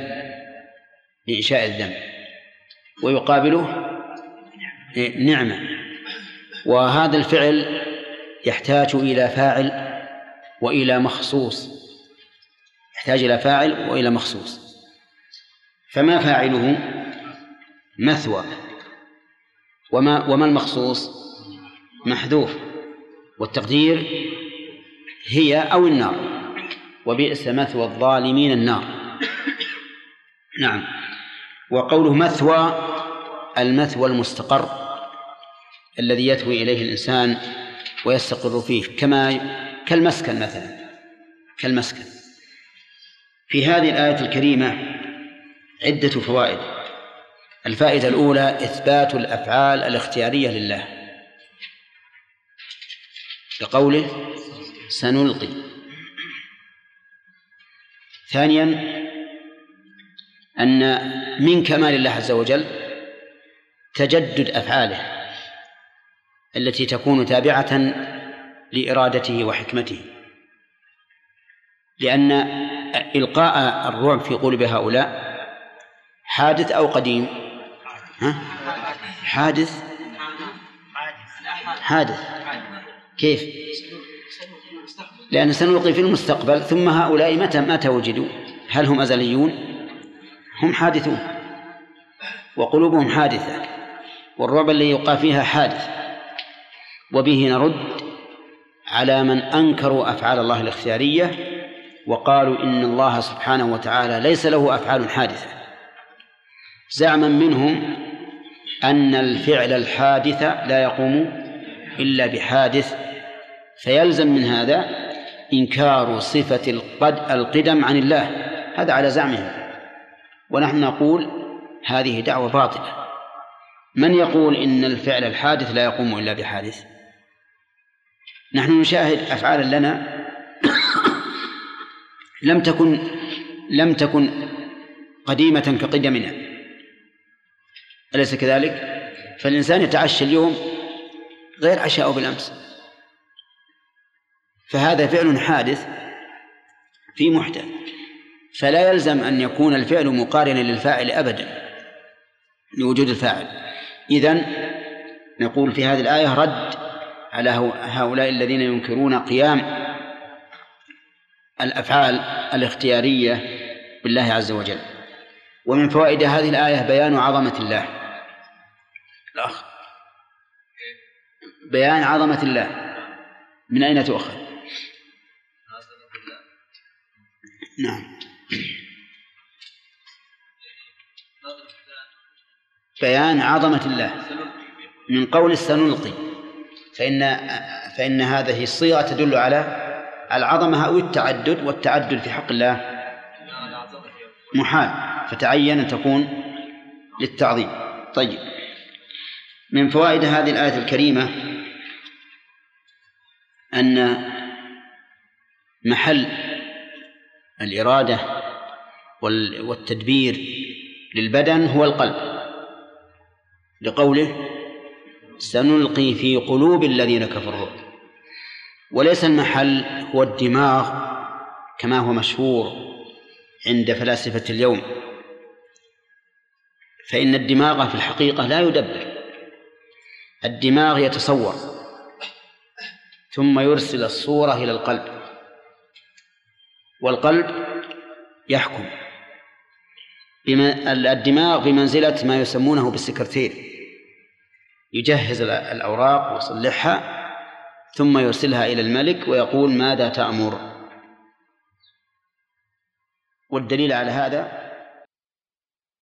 الذم، ويقابله نعمة، وهذا الفعل يحتاج إلى فاعل وإلى مخصوص، فما فاعله؟ مثوى، وما المخصوص؟ محذوف، والتقدير هي أو النار. وبئس مثوى الظالمين النار. نعم. وقوله مثوى، المثوى المستقر الذي يثوي إليه الإنسان ويستقر فيه، كالمسكن مثلا، كالمسكن. في هذه الآية الكريمة عدة فوائد. الفائدة الأولى إثبات الأفعال الاختيارية لله، كقوله سنلقي. ثانيا أن من كمال الله عز وجل تجدد أفعاله التي تكون تابعة لإرادته وحكمته، لأن إلقاء الرعب في قلوب هؤلاء حادث أو قديم؟ حادث. كيف؟ لأن سنلقي في المستقبل، ثم هؤلاء متى وجدوا؟ هل هم أزليون؟ هم حادثون، وقلوبهم حادثة، والرعب الذي يلقى فيها حادث. وبه نرد على من أنكروا أفعال الله الاختيارية وقالوا إن الله سبحانه وتعالى ليس له أفعال حادثة، زعما منهم أن الفعل الحادث لا يقوم إلا بحادث، فيلزم من هذا إنكار صفة القدم عن الله، هذا على زعمهم، ونحن نقول هذه دعوة باطلة. من يقول إن الفعل الحادث لا يقوم إلا بحادث؟ نحن نشاهد أفعالا لنا لم تكن قديمة كقدمنا، أليس كذلك؟ فالإنسان يتعشى اليوم غير عشاءه بالأمس، فهذا فعل حادث في محدث، فلا يلزم أن يكون الفعل مقارنا للفاعل أبدا لوجود الفاعل. إذن نقول في هذه الآية رد على هؤلاء الذين ينكرون قيام الأفعال الاختيارية بالله عز وجل. ومن فوائد هذه الآية بيان عظمة الله، بيان عظمة الله. من أين تؤخذ؟ نعم، بيان عظمة الله من قول سنلقي، فإن هذه الصيغة تدل على العظمة أو التعدد، والتعدد في حق الله محال، فتعين أن تكون للتعظيم. طيب، من فوائد هذه الآية الكريمة أن محل الإرادة والتدبير للبدن هو القلب، لقوله سنلقي في قلوب الذين كفروا، وليس المحل هو الدماغ كما هو مشهور عند فلاسفة اليوم، فإن الدماغ في الحقيقة لا يدبر، الدماغ يتصور ثم يرسل الصورة إلى القلب، والقلب يحكم. الدماغ بمنزلة ما يسمونه بالسكرتير، يجهز الأوراق ويصلحها ثم يرسلها إلى الملك ويقول ماذا تأمر. والدليل على هذا